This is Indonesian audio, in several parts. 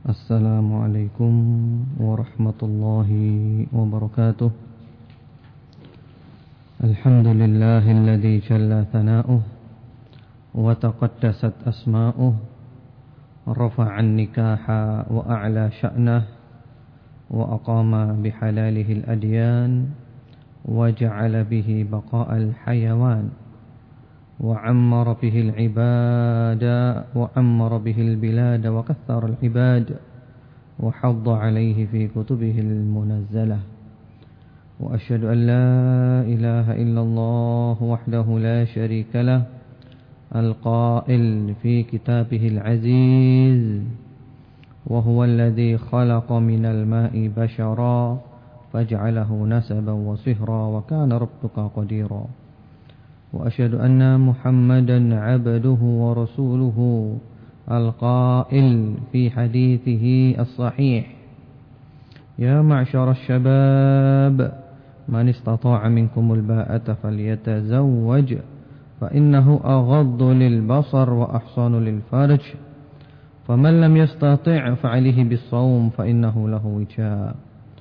Assalamualaikum warahmatullahi wabarakatuh. Alhamdulillahilladzi jalla thana'uh wa taqaddasat asma'uh, rafa'an nikaha wa a'la sya'nah, wa aqama bihalalihi al-adyan, wa ja'ala bihi baqa'al hayawan, wa ammara bihi al-ibada wa ammara bihi al-bilada wa kaththara al-ibad wa hadda alayhi fi kutubihi al-munazzalah. Wa asyhadu an la ilaha illallah wahdahu la syarika lah, al-qail fi kitabihi al-aziz, wa huwa alladhi khalaqa minal ma'i bashara faj'alahu nasaban wa sihra wa kana rabbuka qadira. وأشهد أن محمدا عبده ورسوله القائل في حديثه الصحيح: يا معشر الشباب من استطاع منكم الباءة فليتزوج فإنه أغض للبصر وأحصن للفرج فمن لم يستطع فعليه بالصوم فإنه له وجاء.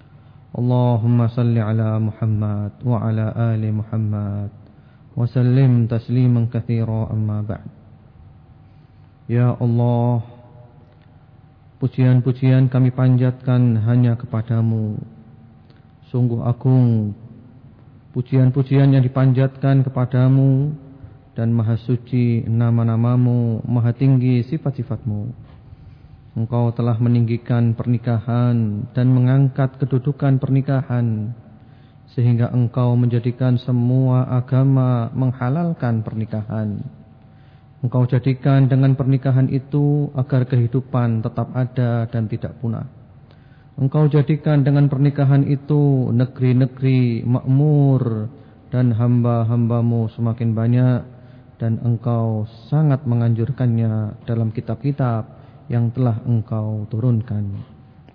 اللهم صل على محمد وعلى آل محمد wasallim tasliman katsira, amma ba'd. Ya Allah, pujian-pujian kami panjatkan hanya kepadamu. Sungguh agung pujian-pujian yang dipanjatkan kepadamu, dan maha suci nama-namamu, maha tinggi sifat-sifatmu. Engkau telah meninggikan pernikahan dan mengangkat kedudukan pernikahan, sehingga engkau menjadikan semua agama menghalalkan pernikahan. Engkau jadikan dengan pernikahan itu agar kehidupan tetap ada dan tidak punah. Engkau jadikan dengan pernikahan itu negeri-negeri makmur dan hamba-hambamu semakin banyak, dan engkau sangat menganjurkannya dalam kitab-kitab yang telah engkau turunkan.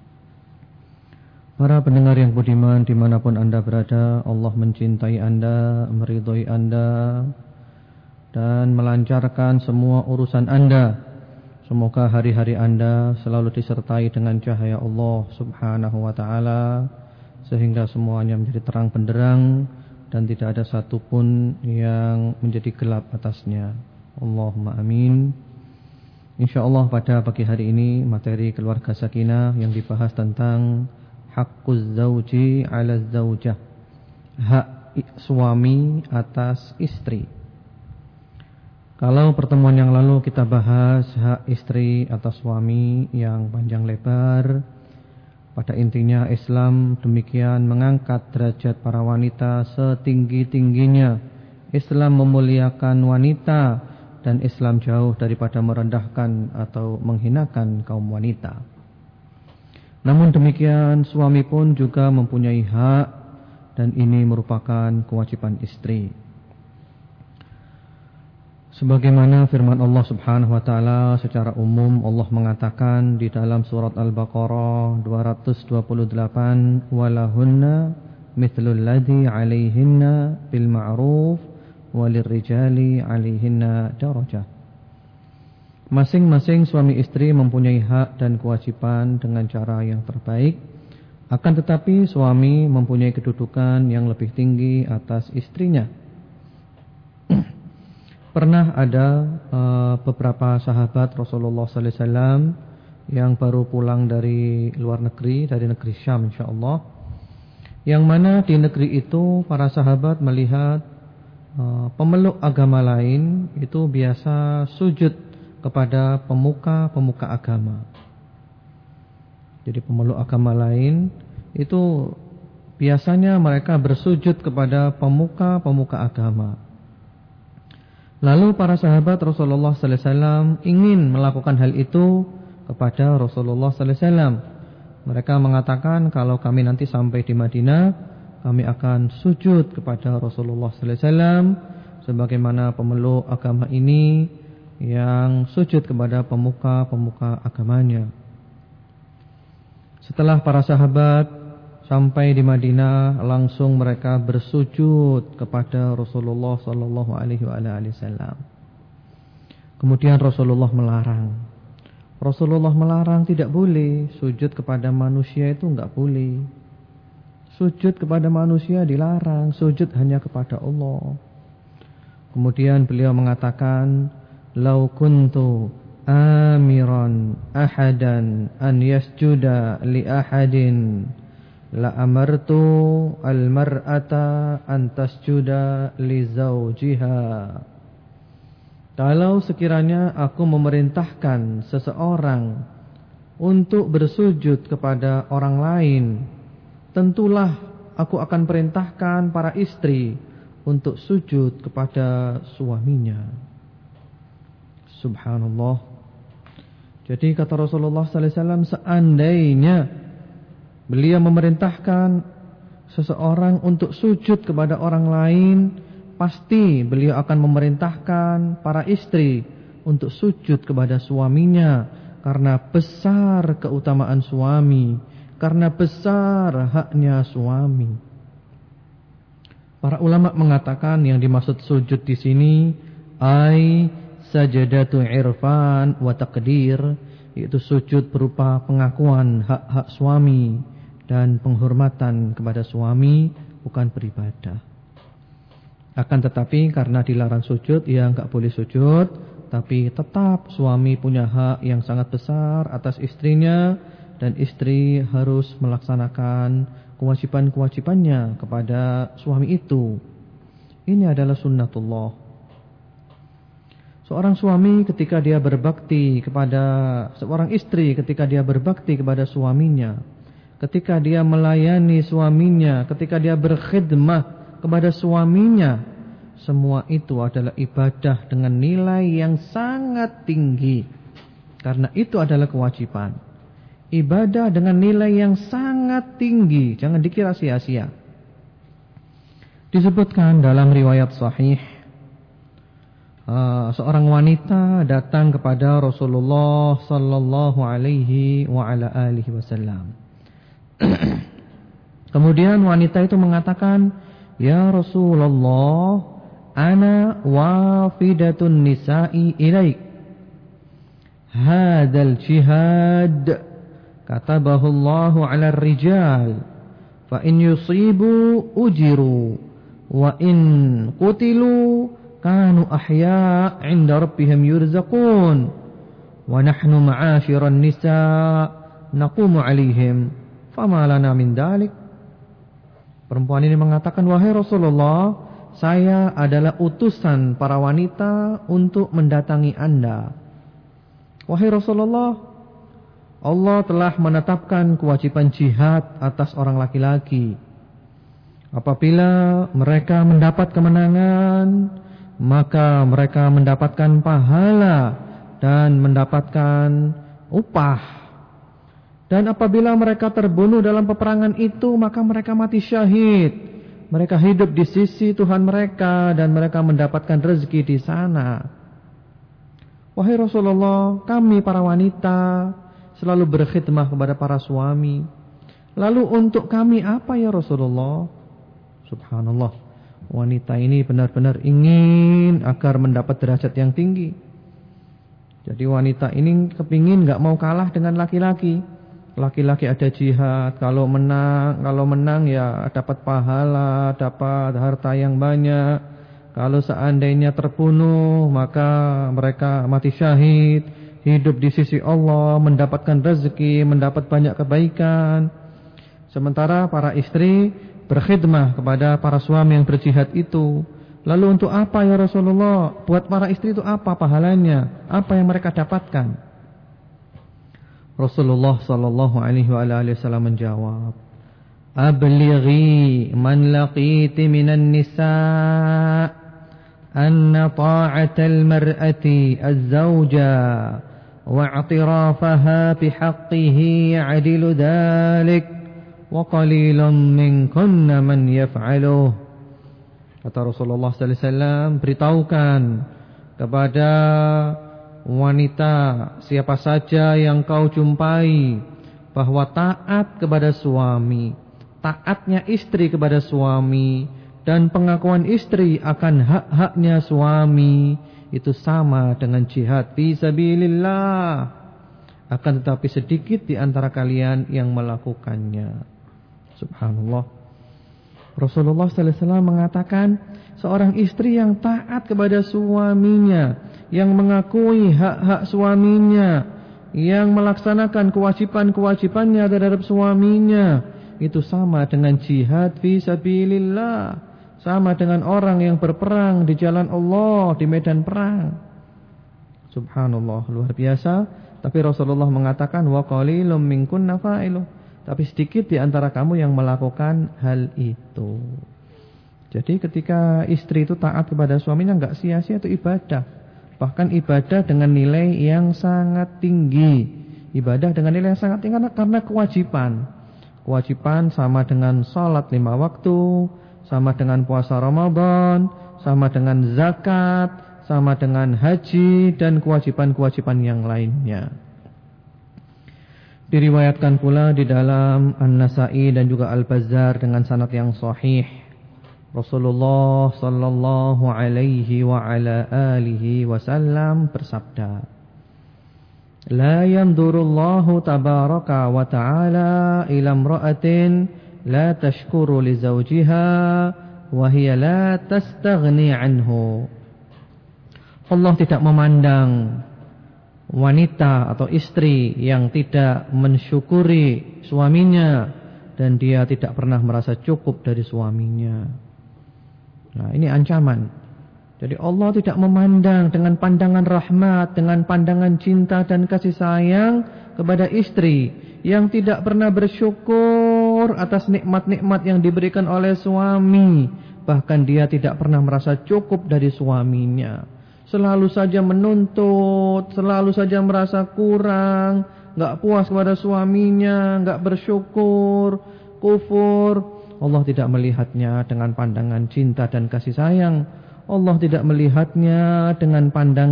Para pendengar yang budiman dimanapun anda berada, Allah mencintai anda, meridhai anda, dan melancarkan semua urusan anda. Semoga hari-hari anda selalu disertai dengan cahaya Allah subhanahu wa ta'ala, sehingga semuanya menjadi terang benderang dan tidak ada satupun yang menjadi gelap atasnya. Allahumma amin. InsyaAllah pada pagi hari ini materi keluarga sakinah yang dibahas tentang haqquz zawji 'ala zawjah, hak suami atas istri. Kalau pertemuan yang lalu kita bahas hak istri atas suami yang panjang lebar, pada intinya Islam demikian mengangkat derajat para wanita setinggi-tingginya. Islam memuliakan wanita, dan Islam jauh daripada merendahkan atau menghinakan kaum wanita. Namun demikian suami pun juga mempunyai hak, dan ini merupakan kewajiban istri. Sebagaimana firman Allah subhanahu wa ta'ala secara umum, Allah mengatakan di dalam surat Al-Baqarah 228, walahunna mithlul ladzi 'alaihinna bil ma'ruf walirrijali 'alaihinna darajah. Masing-masing suami istri mempunyai hak dan kewajiban dengan cara yang terbaik. Akan tetapi suami mempunyai kedudukan yang lebih tinggi atas istrinya. Pernah ada beberapa sahabat Rasulullah sallallahu alaihi wasallam yang baru pulang dari luar negeri, dari negeri Syam insyaallah, yang mana di negeri itu para sahabat melihat pemeluk agama lain itu biasa sujud kepada pemuka-pemuka agama. Jadi pemeluk agama lain itu biasanya mereka bersujud kepada pemuka-pemuka agama. Lalu para sahabat Rasulullah sallallahu alaihi wasallam ingin melakukan hal itu kepada Rasulullah sallallahu alaihi wasallam. Mereka mengatakan, kalau kami nanti sampai di Madinah, kami akan sujud kepada Rasulullah sallallahu alaihi wasallam sebagaimana pemeluk agama ini yang sujud kepada pemuka-pemuka agamanya. Setelah para sahabat sampai di Madinah, langsung mereka bersujud kepada Rasulullah sallallahu alaihi wasallam. Kemudian Rasulullah melarang. Rasulullah melarang tidak boleh. Sujud kepada manusia itu enggak boleh. Sujud kepada manusia dilarang. Sujud hanya kepada Allah. Kemudian beliau mengatakan, "Lau kuntu amiran ahadan an yasjuda li ahadin la amartu al-mar'ata an tasjuda li zawjiha." Kalau sekiranya aku memerintahkan seseorang untuk bersujud kepada orang lain, tentulah aku akan perintahkan para istri untuk sujud kepada suaminya. Subhanallah. Jadi kata Rasulullah sallallahu alaihi wasallam, seandainya beliau memerintahkan seseorang untuk sujud kepada orang lain, pasti beliau akan memerintahkan para istri untuk sujud kepada suaminya, karena besar keutamaan suami, karena besar haknya suami. Para ulama mengatakan yang dimaksud sujud di sini ai sajadatu irfan wa taqdir, yaitu sujud berupa pengakuan hak-hak suami dan penghormatan kepada suami, bukan beribadah. Akan tetapi karena dilarang sujud, ya enggak boleh sujud, tapi tetap suami punya hak yang sangat besar atas istrinya, dan istri harus melaksanakan kewajiban-kewajibannya kepada suami itu. Ini adalah sunnatullah. Seorang suami ketika dia berbakti kepada seorang istri, ketika dia berbakti kepada suaminya, ketika dia melayani suaminya, ketika dia berkhidmah kepada suaminya, semua itu adalah ibadah dengan nilai yang sangat tinggi. Karena itu adalah kewajiban. Ibadah dengan nilai yang sangat tinggi, jangan dikira sia-sia. Disebutkan dalam riwayat sahih, seorang wanita datang kepada Rasulullah sallallahu alaihi wa ala alihi wasallam. Kemudian wanita itu mengatakan, "Ya Rasulullah, ana wafidatun nisa'i ilaik. Hadzal jihad katabahu Allahu 'ala ar-rijal, fa in yusibu ujiru wa in qutilu kanu ahya 'inda rabbihim yurzaqun wa nahnu ma'asyiran nisa' naqumu 'alaihim fama lana min dalik." Perempuan ini mengatakan, "Wahai Rasulullah, saya adalah utusan para wanita untuk mendatangi Anda. Wahai Rasulullah, Allah telah menetapkan kewajiban jihad atas orang laki-laki. Apabila mereka mendapat kemenangan, maka mereka mendapatkan pahala dan mendapatkan upah. Dan apabila mereka terbunuh dalam peperangan itu, maka mereka mati syahid. Mereka hidup di sisi Tuhan mereka dan mereka mendapatkan rezeki di sana. Wahai Rasulullah, kami para wanita selalu berkhidmah kepada para suami. Lalu untuk kami apa ya Rasulullah?" Subhanallah. Wanita ini benar-benar ingin agar mendapat derajat yang tinggi. Jadi wanita ini kepingin gak mau kalah dengan laki-laki. Laki-laki ada jihad, kalau menang ya dapat pahala, dapat harta yang banyak. Kalau seandainya terbunuh, maka mereka mati syahid, hidup di sisi Allah, mendapatkan rezeki, mendapat banyak kebaikan. Sementara para istri berkhidmah kepada para suami yang berjihad itu. Lalu untuk apa ya Rasulullah? Buat para istri itu apa pahalanya? Apa yang mereka dapatkan? Rasulullah sallallahu alaihi wasallam menjawab, "Ablighi man laqiti minan nisa' anna ta'atal mar'ati az-zawja wa i'tirafaha bihaqqihi 'adilu dhalik wa qalilun minkunna man yaf'aluh." Kata Rasulullah sallallahu alaihi wasallam, beritahukan kepada wanita, siapa saja yang kau jumpai, bahwa taat kepada suami, taatnya istri kepada suami, dan pengakuan istri akan hak-haknya suami, itu sama dengan jihad fi sabilillah. akan tetapi sedikit di antara kalian yang melakukannya. Subhanallah. Rasulullah sallallahu alaihi wasallam mengatakan, seorang istri yang taat kepada suaminya, yang mengakui hak-hak suaminya, yang melaksanakan kewajiban-kewajibannya terhadap suaminya, itu sama dengan jihad fi sabilillah, sama dengan orang yang berperang di jalan Allah di medan perang. Subhanallah, luar biasa. Tapi Rasulullah mengatakan, wa qalilum minkunna fa'iluh, tapi sedikit di antara kamu yang melakukan hal itu. Jadi ketika istri itu taat kepada suaminya, enggak sia-sia, itu ibadah. Bahkan ibadah dengan nilai yang sangat tinggi. Ibadah dengan nilai yang sangat tinggi karena kewajiban. Kewajiban sama dengan salat 5 waktu, sama dengan puasa Ramadan, sama dengan zakat, sama dengan haji, dan kewajiban-kewajiban yang lainnya. Diriwayatkan pula di dalam An-Nasa'i dan juga Al-Bazzar dengan sanad yang sahih, Rasulullah sallallahu alaihi wa ala alihi wasallam bersabda, la yanzurullahu tabaraka wa ta'ala ila imra'atin la tashkuru li zawjiha wa hiya la tastaghni anhu. Allah tidak memandang wanita atau istri yang tidak mensyukuri suaminya dan dia tidak pernah merasa cukup dari suaminya. Nah, ini ancaman. Jadi Allah tidak memandang dengan pandangan rahmat, dengan pandangan cinta dan kasih sayang kepada istri yang tidak pernah bersyukur atas nikmat-nikmat yang diberikan oleh suami. Bahkan dia tidak pernah merasa cukup dari suaminya. Selalu saja menuntut, selalu saja merasa kurang, enggak puas kepada suaminya, enggak bersyukur, kufur. Allah tidak melihatnya dengan pandangan cinta dan kasih sayang. Allah tidak melihatnya dengan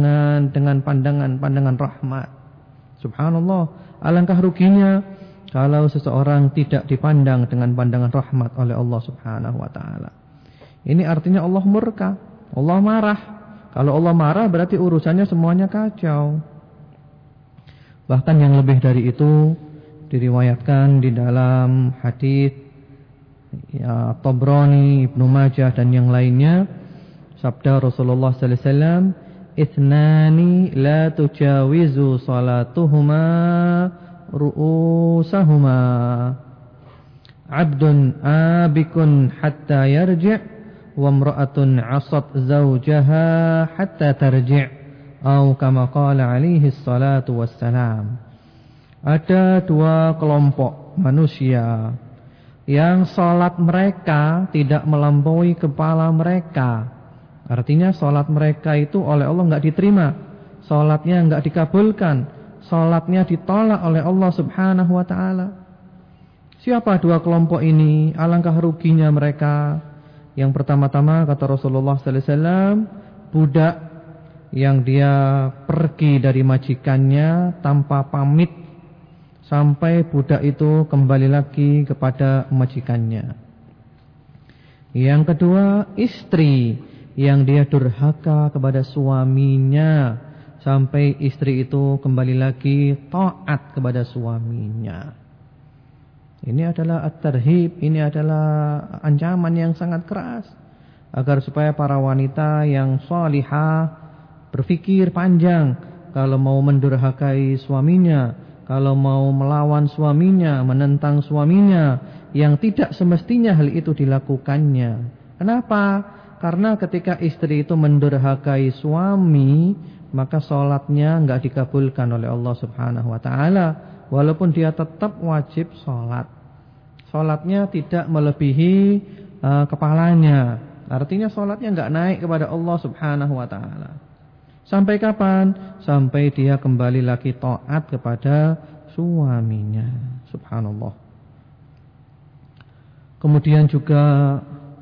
pandangan rahmat. Subhanallah, alangkah ruginya kalau seseorang tidak dipandang dengan pandangan rahmat oleh Allah Subhanahu wa taala. Ini artinya Allah murka, Allah marah. Kalau Allah marah berarti urusannya semuanya kacau. Bahkan yang lebih dari itu diriwayatkan di dalam hadis Tabrani, Ibnu Majah dan yang lainnya, sabda Rasulullah sallallahu alaihi wasallam, "Ithnani la tujawizu salatuhuma ru'usahuma. 'Abdun abikun hatta yarji' wa imra'atun 'asat zawjaha hatta tarji'." Atau kama qala alaihi salatu wassalam. Ada 2 kelompok manusia yang salat mereka tidak melampaui kepala mereka. Artinya salat mereka itu oleh Allah enggak diterima, salatnya enggak dikabulkan, salatnya ditolak oleh Allah Subhanahu wa taala. Siapa 2 kelompok ini? Alangkah ruginya mereka. Yang pertama-tama kata Rasulullah sallallahu alaihi wasallam, budak yang dia pergi dari majikannya tanpa pamit sampai budak itu kembali lagi kepada majikannya. Yang kedua, istri yang dia durhaka kepada suaminya sampai istri itu kembali lagi taat kepada suaminya. Ini adalah at-tarhib, ini adalah ancaman yang sangat keras agar supaya para wanita yang salihah berpikir panjang kalau mau mendurhakai suaminya, kalau mau melawan suaminya, menentang suaminya, yang tidak semestinya hal itu dilakukannya. Kenapa? Karena ketika istri itu mendurhakai suami, maka sholatnya enggak dikabulkan oleh Allah Subhanahu wa taala, walaupun dia tetap wajib sholat. Sholatnya tidak melebihi kepalanya. Artinya sholatnya enggak naik kepada Allah Subhanahu wa taala. Sampai kapan? Sampai dia kembali lagi taat kepada suaminya. Subhanallah. Kemudian juga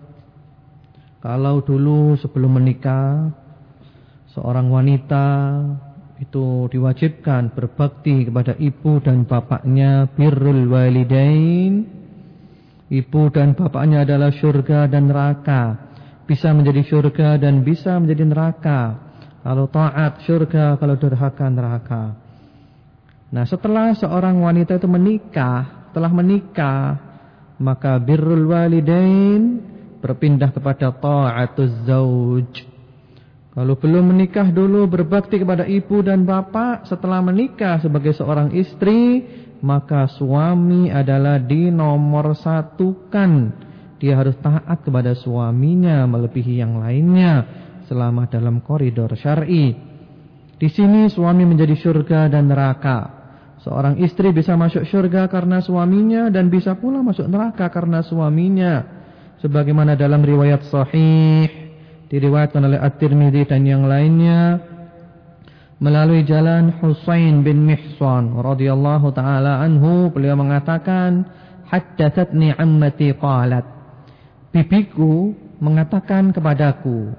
kalau dulu sebelum menikah seorang wanita itu diwajibkan berbakti kepada ibu dan bapaknya, birrul walidain. Ibu dan bapaknya adalah surga dan neraka. Bisa menjadi surga dan bisa menjadi neraka. Kalau taat surga, kalau durhaka neraka. Nah, setelah seorang wanita itu telah menikah, maka birrul walidain berpindah kepada ta'atuz zauj. Kalau belum menikah dulu berbakti kepada ibu dan bapak, setelah menikah sebagai seorang istri, maka suami adalah dinomor-satukan. Dia harus taat kepada suaminya melebihi yang lainnya selama dalam koridor syar'i. Di sini suami menjadi surga dan neraka. Seorang istri bisa masuk surga karena suaminya dan bisa pula masuk neraka karena suaminya. Sebagaimana dalam riwayat sahih diriwayatkan oleh At-Tirmidzi dan yang lainnya melalui jalan Husain bin Mihsan radhiyallahu taala anhu, beliau mengatakan, haddatsatni ammati qalat, bibiku mengatakan kepadaku,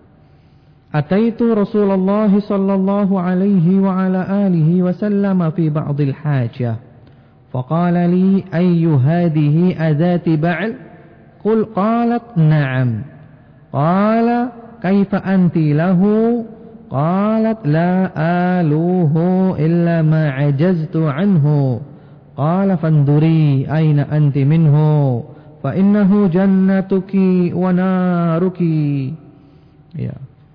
ataitu Rasulullah sallallahu alaihi wa ala alihi wasallam fi ba'dil hajah, faqala li ayyu hadhihi adati ba'l, qul qalat na'am, qala kaifa anti lahu, qalat la aluhu illa ma ajaztu anhu, qala fanduri aina anti minhu fa innahu jannatuki wa naruki. Ya.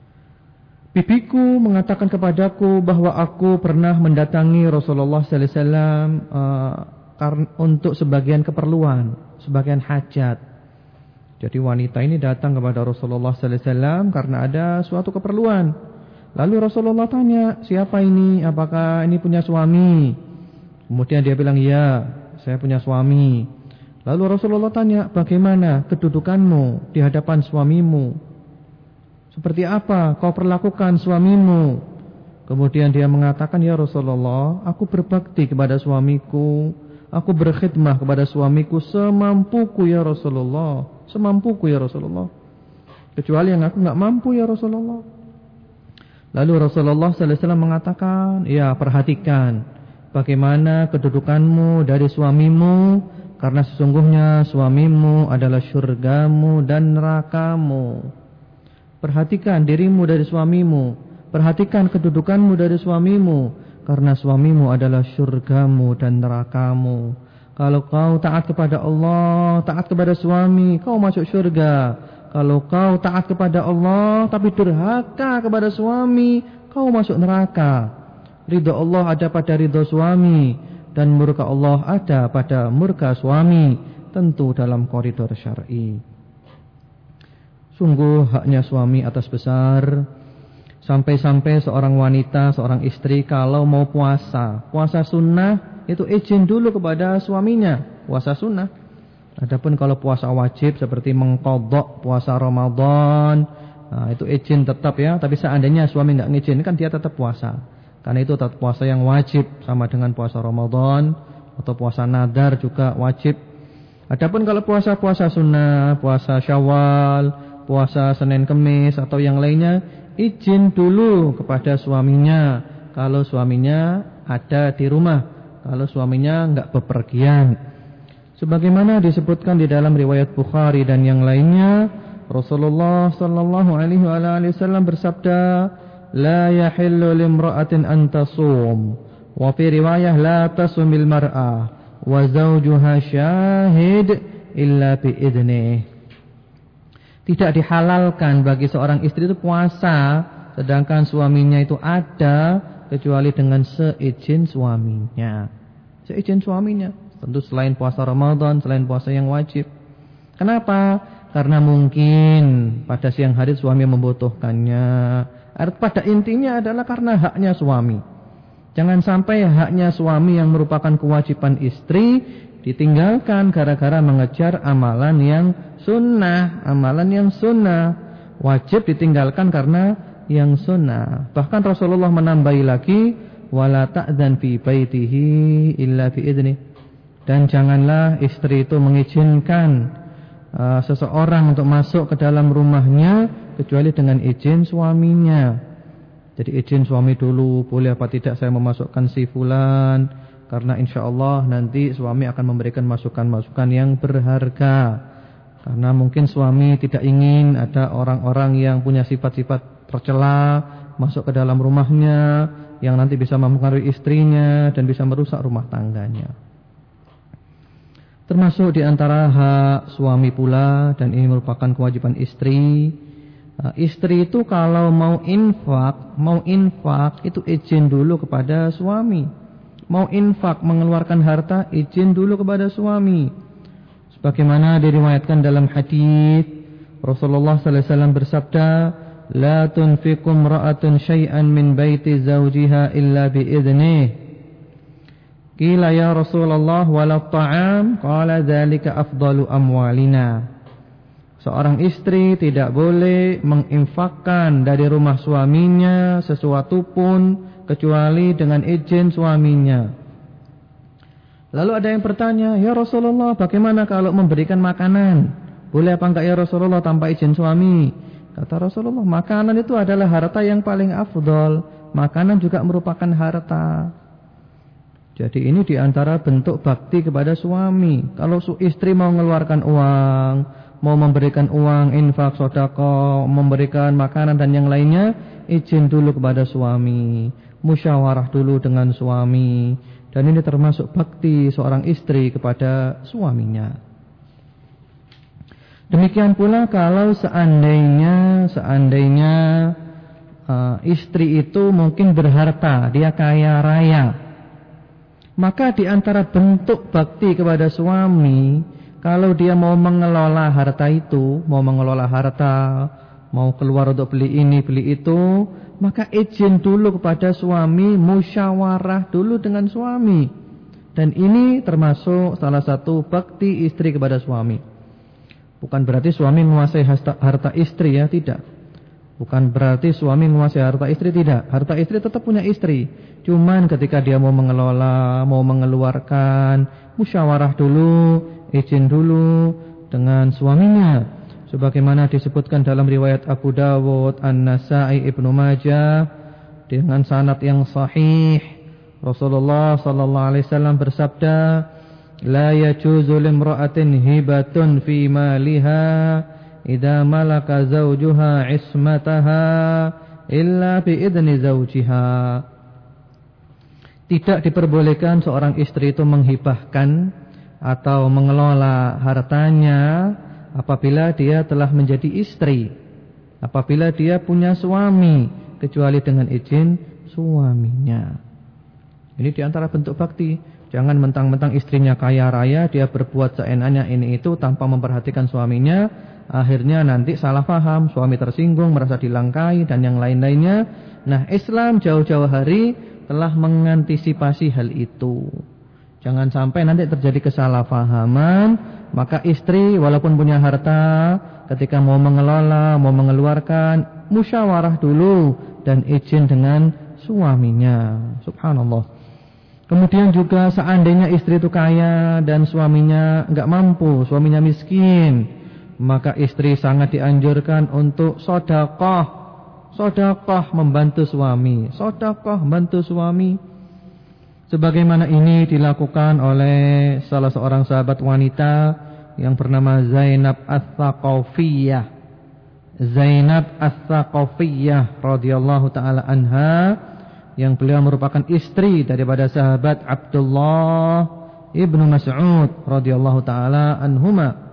Bibiku mengatakan kepadaku bahwa aku pernah mendatangi Rasulullah sallallahu alaihi wasallam untuk sebagian keperluan, sebagian hajat. Jadi wanita ini datang kepada Rasulullah sallallahu alaihi wasallam karena ada suatu keperluan. Lalu Rasulullah tanya, "Siapa ini? Apakah ini punya suami?" Kemudian dia bilang, "Ya, saya punya suami." Lalu Rasulullah tanya, "Bagaimana kedudukanmu di hadapan suamimu? Seperti apa kau perlakukan suamimu?" Kemudian dia mengatakan, "Ya Rasulullah, aku berbakti kepada suamiku, aku berkhidmah kepada suamiku semampuku ya Rasulullah, semampuku ya Rasulullah. Kecuali yang aku enggak mampu ya Rasulullah." Lalu Rasulullah sallallahu alaihi wasallam mengatakan, "Ya, perhatikan bagaimana kedudukanmu dari suamimu, karena sesungguhnya suamimu adalah surgamu dan nerakamu." Perhatikan dirimu dari suamimu, perhatikan kedudukanmu dari suamimu, karena suamimu adalah surgamu dan nerakamu. Kalau kau taat kepada Allah, taat kepada suami, kau masuk surga. Kalau kau taat kepada Allah tapi durhaka kepada suami, kau masuk neraka. Ridha Allah ada pada ridha suami, dan murka Allah ada pada murka suami, tentu dalam koridor syar'i. Sungguh haknya suami atas besar. Sampai-sampai seorang wanita, seorang istri kalau mau puasa sunnah, itu izin dulu kepada suaminya, puasa sunnah. Adapun kalau puasa wajib seperti mengqadha puasa Ramadan, nah itu izin tetap ya. Tapi seandainya suami tidak ngizinin, kan dia tetap puasa. Karena itu tetap puasa yang wajib, sama dengan puasa Ramadan atau puasa nadar juga wajib. Adapun kalau puasa sunnah, puasa Syawal, puasa Senin Kemis atau yang lainnya, izin dulu kepada suaminya kalau suaminya ada di rumah, kalau suaminya enggak bepergian. Sebagaimana disebutkan di dalam riwayat Bukhari dan yang lainnya, Rasulullah sallallahu alaihi wasallam bersabda, "La yahillu limra'atin an tasum." Wa fi riwayah, "La tasumil mar'ah wa zawjuha syahid illa bi idnih." Tidak dihalalkan bagi seorang istri itu puasa sedangkan suaminya itu ada, kecuali dengan seizin suaminya. Seizin suaminya. Tentu selain puasa Ramadan, selain puasa yang wajib. Kenapa? Karena mungkin pada siang hari suami membutuhkannya. Pada intinya adalah karena haknya suami. Jangan sampai haknya suami yang merupakan kewajiban istri ditinggalkan gara-gara mengejar amalan yang sunnah. Amalan yang sunnah wajib ditinggalkan karena yang sunnah. Bahkan Rasulullah menambahi lagi, wala ta'dzan fi baitihi illa bi idzni. Dan janganlah istri itu mengizinkan seseorang untuk masuk ke dalam rumahnya kecuali dengan izin suaminya. Jadi izin suami dulu, boleh apa tidak saya memasukkan si fulan, karena insyaallah nanti suami akan memberikan masukan-masukan yang berharga. Karena mungkin suami tidak ingin ada orang-orang yang punya sifat-sifat tercela masuk ke dalam rumahnya, yang nanti bisa mempengaruhi istrinya dan bisa merusak rumah tangganya. Termasuk di antara hak suami pula, dan ini merupakan kewajiban istri. Istri itu kalau mau infak itu izin dulu kepada suami. Mau infak mengeluarkan harta, izin dulu kepada suami. Sebagaimana diriwayatkan dalam hadis, Rasulullah sallallahu alaihi wasallam bersabda, "La tunfiqu imra'atun syai'an min baiti zawjiha illa bi idzni." Qila ya Rasulullah wala ta'am, qala dzalika afdalu amwalina. Seorang istri tidak boleh menginfakkan dari rumah suaminya sesuatu pun kecuali dengan izin suaminya. Lalu ada yang bertanya, "Ya Rasulullah, bagaimana kalau memberikan makanan? Boleh apa enggak ya Rasulullah tanpa izin suami?" Kata Rasulullah, makanan itu adalah harta yang paling afdal. Makanan juga merupakan harta. Jadi ini diantara bentuk bakti kepada suami. Kalau istri mau mengeluarkan uang, mau memberikan uang, infak, sedekah, memberikan makanan dan yang lainnya, izin dulu kepada suami, musyawarah dulu dengan suami. Dan ini termasuk bakti seorang istri kepada suaminya. Demikian pula kalau seandainya istri itu mungkin berharta, dia kaya raya, maka di antara bentuk bakti kepada suami, kalau dia mau mengelola harta itu, mau keluar untuk beli ini, beli itu, maka izin dulu kepada suami, musyawarah dulu dengan suami. Dan ini termasuk salah satu bakti istri kepada suami. Bukan berarti suami menguasai harta istri ya, tidak. Bukan berarti suami menguasai harta istri, tidak. Harta istri tetap punya istri. Cuman ketika dia mau mengelola, mau mengeluarkan, musyawarah dulu, izin dulu dengan suaminya. Sebagaimana disebutkan dalam riwayat Abu Dawud, An-Nasa'i, Ibnu Majah dengan sanad yang sahih. Rasulullah sallallahu alaihi wasallam bersabda, "La yajuzu limra'atin hibatun fi maliha idza malaka zawjuha ismataha illa bi idzni zawjiha." Tidak diperbolehkan seorang istri itu menghibahkan atau mengelola hartanya apabila dia telah menjadi istri, apabila dia punya suami, kecuali dengan izin suaminya. Ini diantara bentuk bakti. Jangan mentang-mentang istrinya kaya raya, dia berbuat seenaknya ini itu tanpa memperhatikan suaminya. Akhirnya nanti salah paham, suami tersinggung, merasa dilangkai dan yang lain-lainnya. Nah, Islam jauh-jauh hari telah mengantisipasi hal itu. Jangan sampai nanti terjadi kesalahpahaman. Maka istri walaupun punya harta, ketika mau mengelola, mau mengeluarkan, musyawarah dulu dan izin dengan suaminya. Subhanallah. Kemudian juga seandainya istri itu kaya dan suaminya enggak mampu, suaminya miskin, maka istri sangat dianjurkan untuk sedekah. Sedekah membantu suami, sedekah membantu suami. Sebagaimana ini dilakukan oleh salah seorang sahabat wanita yang bernama Zainab Ats-Tsaqafiyyah. Zainab Ats-Tsaqafiyyah radhiyallahu taala anha, yang beliau merupakan istri daripada sahabat Abdullah ibnu Mas'ud radhiyallahu taala anhuma.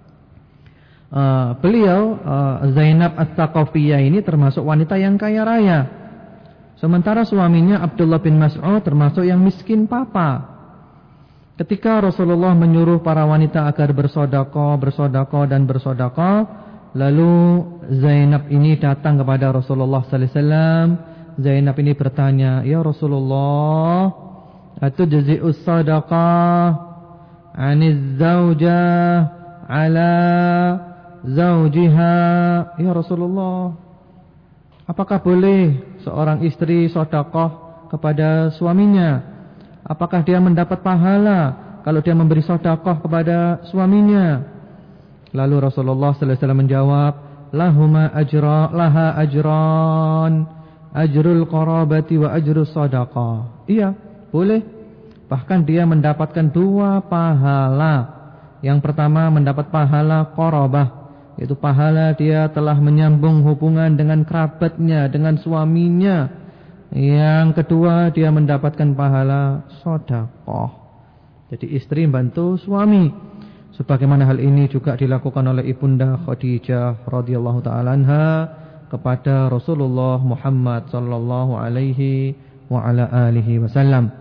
Beliau Zainab Ats-Tsaqafiyyah ini termasuk wanita yang kaya raya. Sementara suaminya Abdullah bin Mas'ud termasuk yang miskin papa. Ketika Rasulullah menyuruh para wanita agar bersedekah dan bersedekah, lalu Zainab ini datang kepada Rasulullah sallallahu alaihi wasallam. Zainab ini bertanya, "Ya Rasulullah, atujzi'us sadaqah 'aniz zaujah 'ala zaujiha?" Ya Rasulullah, apakah boleh seorang istri sedekah kepada suaminya? Apakah dia mendapat pahala kalau dia memberi sedekah kepada suaminya? Lalu Rasulullah sallallahu alaihi wasallam menjawab, laha ajran, ajrul qarabati wa ajrus sadaqah. Iya, boleh. Bahkan dia mendapatkan 2 pahala. Yang pertama mendapat pahala qarabah, yaitu pahala dia telah menyambung hubungan dengan kerabatnya, dengan suaminya. Yang kedua, dia mendapatkan pahala sedekah. Jadi istri bantu suami. Sebagaimana hal ini juga dilakukan oleh Ibunda Khadijah radhiyallahu taala anha kepada Rasulullah Muhammad sallallahu alaihi wa ala alihi wasallam.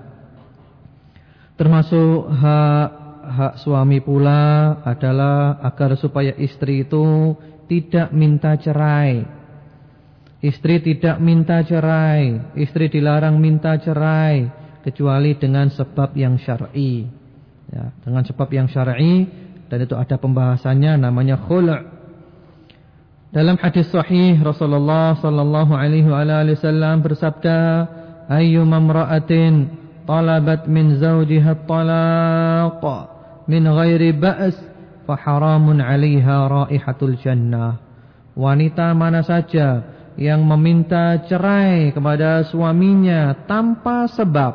Termasuk hak suami pula adalah agar supaya istri itu tidak minta cerai. Istri tidak minta cerai, istri dilarang minta cerai kecuali dengan sebab yang syar'i. Ya, dengan sebab yang syar'i, dan itu ada pembahasannya namanya khulu'. Dalam hadis sahih Rasulullah sallallahu alaihi wasallam bersabda, "Ayyuma imra'atin talabat min zawjiha at-talaq min ghairi ba's fa haramun 'alaiha raihatul jannah." Wanita mana saja yang meminta cerai kepada suaminya tanpa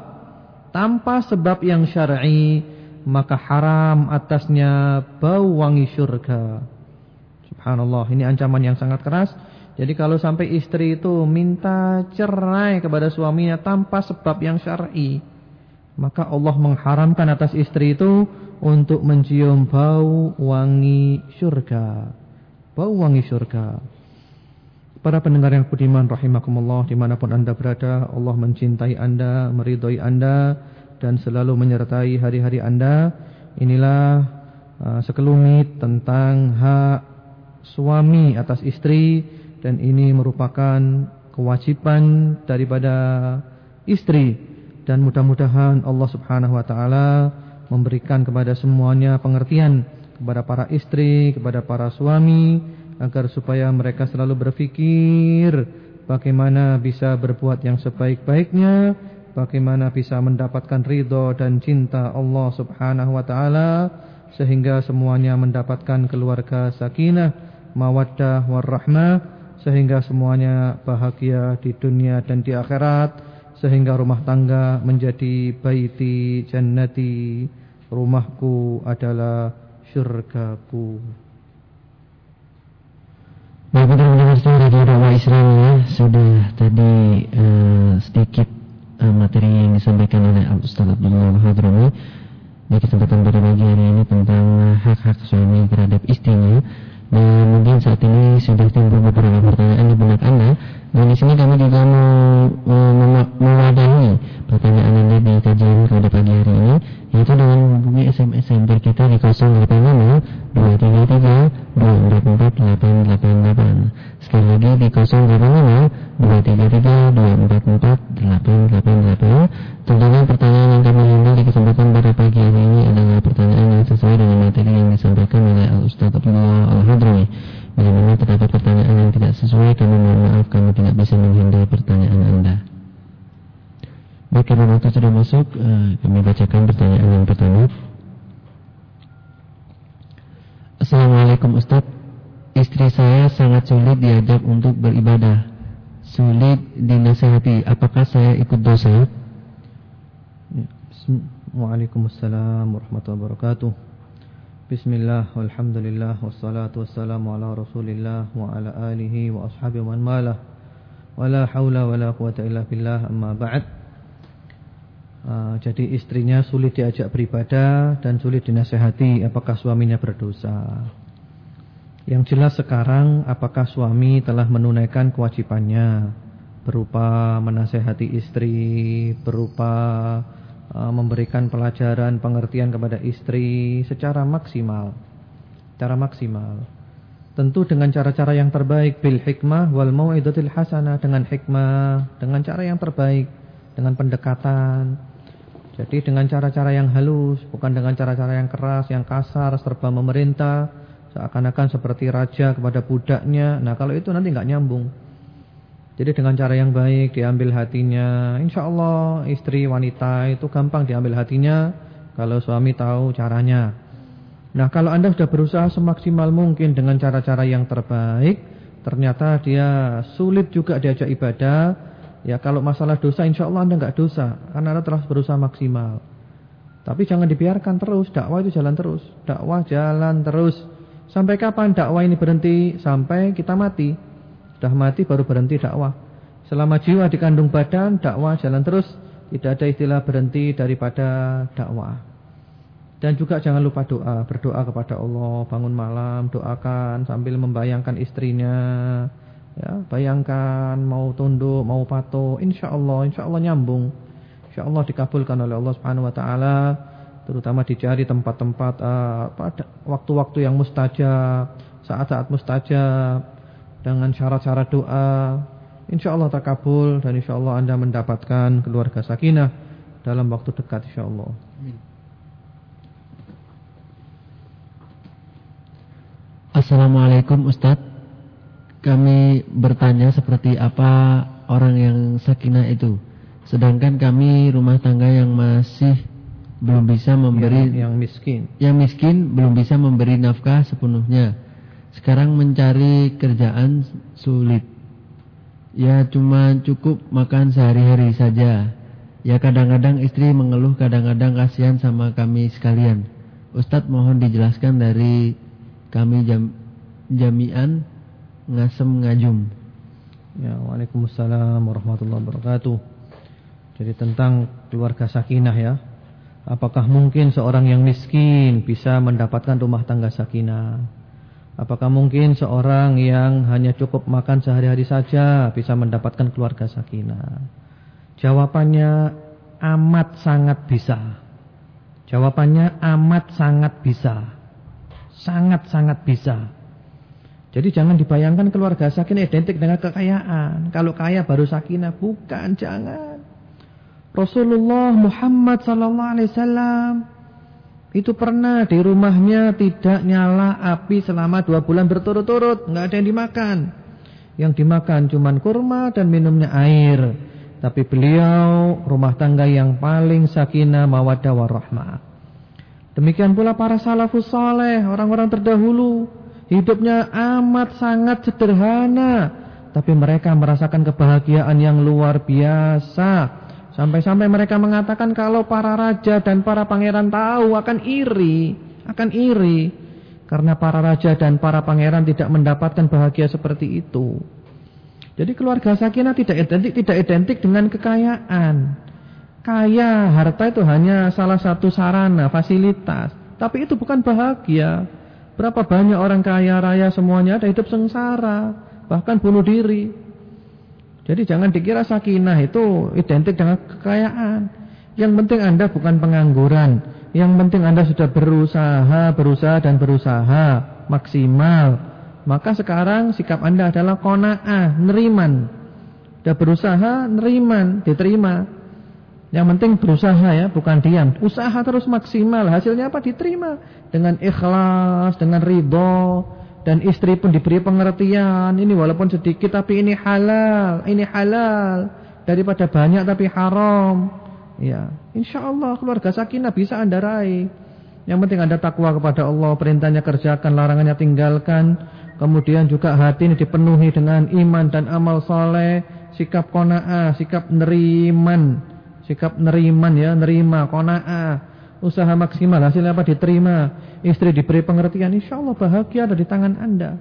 sebab yang syar'i, maka haram atasnya bau wangi surga. Subhanallah, ini ancaman yang sangat keras. Jadi kalau sampai istri itu minta cerai kepada suaminya tanpa sebab yang syar'i, maka Allah mengharamkan atas istri itu untuk mencium bau wangi surga. Bau wangi surga. Para pendengar yang budiman rahimakumullah, dimanapun anda berada, Allah mencintai anda, meridhai anda, dan selalu menyertai hari-hari anda. Inilah sekelumit tentang hak suami atas istri, dan ini merupakan kewajiban daripada istri, dan mudah-mudahan Allah Subhanahu wa taala memberikan kepada semuanya pengertian, kepada para istri, kepada para suami, agar supaya mereka selalu berpikir bagaimana bisa berbuat yang sebaik-baiknya, bagaimana bisa mendapatkan ridha dan cinta Allah Subhanahu wa taala, sehingga semuanya mendapatkan keluarga sakinah, mawaddah warahmah, sehingga semuanya bahagia di dunia dan di akhirat, sehingga rumah tangga menjadi baiti jannati, rumahku adalah syurgaku. Baik, kita mendengar Radio Dakwah Islam ya. Sudah tadi sedikit materi yang disampaikan oleh Al-Ustaz Abdullah Hadrami di kesempatan pada pagi hari ini tentang hak-hak suami terhadap istrinya. Dan mungkin saat ini sudah timbul beberapa pertanyaan di benak Anda, dan di sini kami juga mewadahi pertanyaan Anda di kajian pada pagi hari ini, yaitu dengan menghubungi SMS Center kita di 085 233 244 888. Sekali lagi di 085 233 244 888. Tentunya pertanyaan yang kami ambil di kesempatan pada pagi hari ini adalah pertanyaan yang sesuai dengan materi yang disampaikan oleh Al-Ustaz Abdullah Al-Hadrami. Bila mana terdapat pertanyaan yang tidak sesuai, kami mohon maaf, kami tidak bisa menghindari pertanyaan Anda. Baik, karena waktu sudah masuk, kami bacakan pertanyaan yang pertama. Assalamualaikum Ustaz, istri saya sangat sulit diajak untuk beribadah, sulit dinasihati, apakah saya ikut dosa? Waalaikumsalam warahmatullahi wabarakatuh. Bismillah, walhamdulillah, wassalatu wassalamu ala rasulillah wa ala alihi wa ashabihi wa man malah, wa la hawla wa la quwata illa billah, amma ba'd. Jadi istrinya sulit diajak beribadah dan sulit dinasihati, apakah suaminya berdosa? Yang jelas sekarang, apakah suami telah menunaikan kewajibannya berupa menasihati istri, berupa memberikan pelajaran pengertian kepada istri secara maksimal. Tentu dengan cara-cara yang terbaik, bil hikmah wal mau'izatil hasanah, dengan hikmah, dengan cara yang terbaik, dengan pendekatan. Jadi dengan cara-cara yang halus, bukan dengan cara-cara yang keras, yang kasar, serba memerintah, seakan-akan seperti raja kepada budaknya. Nah, kalau itu nanti enggak nyambung. Jadi dengan cara yang baik diambil hatinya. Insya Allah istri wanita itu gampang diambil hatinya kalau suami tahu caranya. Nah, kalau Anda sudah berusaha semaksimal mungkin dengan cara-cara yang terbaik, ternyata dia sulit juga diajak ibadah, ya kalau masalah dosa insya Allah Anda enggak dosa, karena Anda telah berusaha maksimal. Tapi jangan dibiarkan terus, dakwah itu jalan terus. Dakwah jalan terus. Sampai kapan dakwah ini berhenti? Sampai kita mati. Sudah mati baru berhenti dakwah. Selama jiwa dikandung badan, dakwah jalan terus, tidak ada istilah berhenti daripada dakwah. Dan juga jangan lupa doa, berdoa kepada Allah, bangun malam, doakan sambil membayangkan istrinya. Ya, bayangkan mau tunduk, mau patuh, insya Allah nyambung. Insya Allah dikabulkan oleh Allah Subhanahu Wa Taala, terutama dicari tempat-tempat pada waktu-waktu yang mustajab, saat-saat mustajab, dengan syarat-syarat doa. Insya Allah terkabul dan insya Allah Anda mendapatkan keluarga sakinah dalam waktu dekat insya Allah. Amin. Assalamualaikum Ustadz. Kami bertanya seperti apa orang yang sakinah itu. Sedangkan kami rumah tangga yang masih belum bisa memberi, yang miskin belum bisa memberi nafkah sepenuhnya. Sekarang mencari kerjaan sulit. Ya cuma cukup makan sehari-hari saja. Ya kadang-kadang istri mengeluh, kadang-kadang kasihan sama kami sekalian. Ustadz mohon dijelaskan dari kami Jami'an Ngasem Ngajum. Ya, waalaikumsalam warahmatullahi wabarakatuh. Jadi tentang keluarga sakinah ya. Apakah mungkin seorang yang miskin bisa mendapatkan rumah tangga sakinah? Apakah mungkin seorang yang hanya cukup makan sehari-hari saja bisa mendapatkan keluarga sakinah? Jawabannya amat sangat bisa. Jawabannya amat sangat bisa. Sangat-sangat bisa. Jadi jangan dibayangkan keluarga sakinah identik dengan kekayaan. Kalau kaya baru sakinah, bukan, jangan. Rasulullah Muhammad SAW itu pernah di rumahnya tidak nyala api selama 2 bulan berturut-turut, nggak ada yang dimakan. Yang dimakan cuman kurma dan minumnya air. Tapi beliau rumah tangga yang paling sakinah, mawaddah warahmah. Demikian pula para salafus saleh, orang-orang terdahulu, hidupnya amat sangat sederhana, tapi mereka merasakan kebahagiaan yang luar biasa. Sampai-sampai mereka mengatakan kalau para raja dan para pangeran tahu akan iri. Karena para raja dan para pangeran tidak mendapatkan bahagia seperti itu. Jadi keluarga sakinah tidak identik dengan kekayaan. Kaya, harta itu hanya salah satu sarana, fasilitas. Tapi itu bukan bahagia. Berapa banyak orang kaya raya semuanya ada hidup sengsara, bahkan bunuh diri. Jadi jangan dikira sakinah itu identik dengan kekayaan. Yang penting Anda bukan pengangguran. Yang penting Anda sudah berusaha maksimal. Maka sekarang sikap Anda adalah qanaah, neriman. Sudah berusaha, neriman, diterima. Yang penting berusaha ya, bukan diam. Usaha terus maksimal, hasilnya apa? Diterima. Dengan ikhlas, dengan ridho. Dan istri pun diberi pengertian, ini walaupun sedikit tapi ini halal daripada banyak tapi haram. Ya, insyaallah keluarga sakinah bisa Anda raih. Yang penting Anda takwa kepada Allah, perintahnya kerjakan, larangannya tinggalkan. Kemudian juga hati ini dipenuhi dengan iman dan amal saleh, sikap qanaah, sikap neriman ya, nerima qanaah. Usaha maksimal, hasilnya apa? Diterima. Istri diberi pengertian, insyaallah bahagia ada di tangan Anda.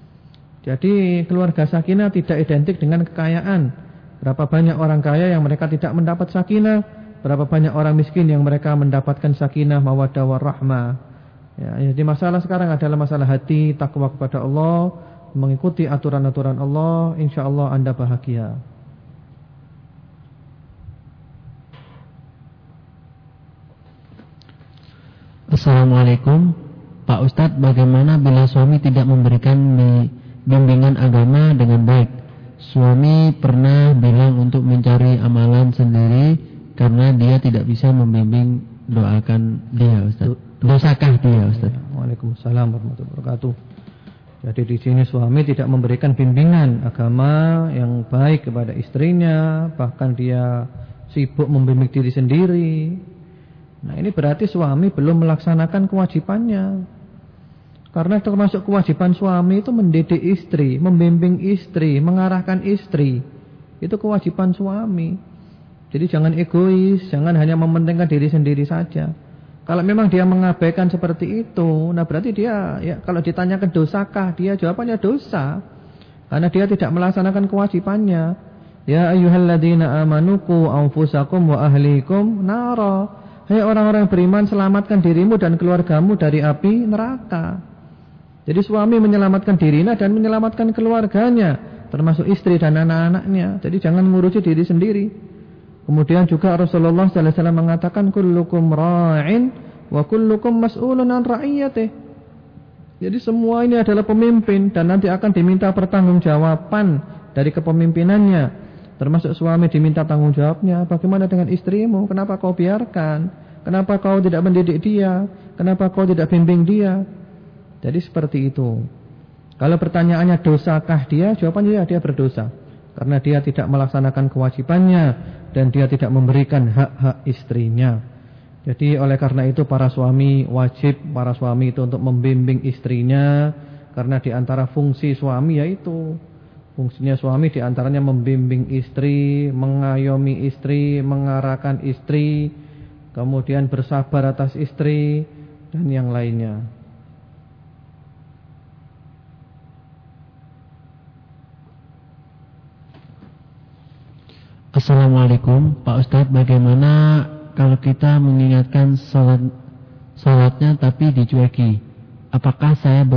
Jadi keluarga sakinah tidak identik dengan kekayaan. Berapa banyak orang kaya yang mereka tidak mendapat sakinah, berapa banyak orang miskin yang mereka mendapatkan sakinah, mawaddah warahmah. Ya, jadi masalah sekarang adalah masalah hati, takwa kepada Allah, mengikuti aturan-aturan Allah, insyaallah Anda bahagia. Assalamualaikum Pak Ustadz, bagaimana bila suami tidak memberikan bimbingan agama dengan baik? Suami pernah bilang untuk mencari amalan sendiri karena dia tidak bisa membimbing, doakan dia Ustadz. Dosakah dia Ustadz? Waalaikumsalam warahmatullahi wabarakatuh. Jadi di sini suami tidak memberikan bimbingan agama yang baik kepada istrinya, bahkan dia sibuk membimbing diri sendiri. Nah ini berarti suami belum melaksanakan kewajibannya. Karena termasuk kewajiban suami itu mendidik istri, membimbing istri, mengarahkan istri. Itu kewajiban suami. Jadi jangan egois, jangan hanya mementingkan diri sendiri saja. Kalau memang dia mengabaikan seperti itu, nah berarti dia, ya kalau ditanyakan dosakah, dia jawabannya dosa. Karena dia tidak melaksanakan kewajibannya. Ya ayyuhalladzina amanu qu anfusakum wa ahlikum nara. Hai orang-orang beriman, selamatkan dirimu dan keluargamu dari api neraka. Jadi suami menyelamatkan dirinya dan menyelamatkan keluarganya, termasuk istri dan anak-anaknya. Jadi jangan ngurusi diri sendiri. Kemudian juga Rasulullah sallallahu alaihi wasallam mengatakan kullukum ra'in wa kullukum mas'ulun an ra'iyatih. Jadi semua ini adalah pemimpin dan nanti akan diminta pertanggungjawaban dari kepemimpinannya. Termasuk suami diminta tanggung jawabnya. Bagaimana dengan istrimu? Kenapa kau biarkan? Kenapa kau tidak mendidik dia? Kenapa kau tidak bimbing dia? Jadi seperti itu. Kalau pertanyaannya dosakah dia? Jawabannya ya, dia berdosa. Karena dia tidak melaksanakan kewajibannya dan dia tidak memberikan hak-hak istrinya. Jadi oleh karena itu para suami wajib para suami itu untuk membimbing istrinya. Karena di antara fungsi suami yaitu fungsinya suami diantaranya membimbing istri, mengayomi istri, mengarahkan istri, kemudian bersabar atas istri, dan yang lainnya. Assalamualaikum Pak Ustadz, bagaimana kalau kita mengingatkan salatnya tapi dicueki? Apakah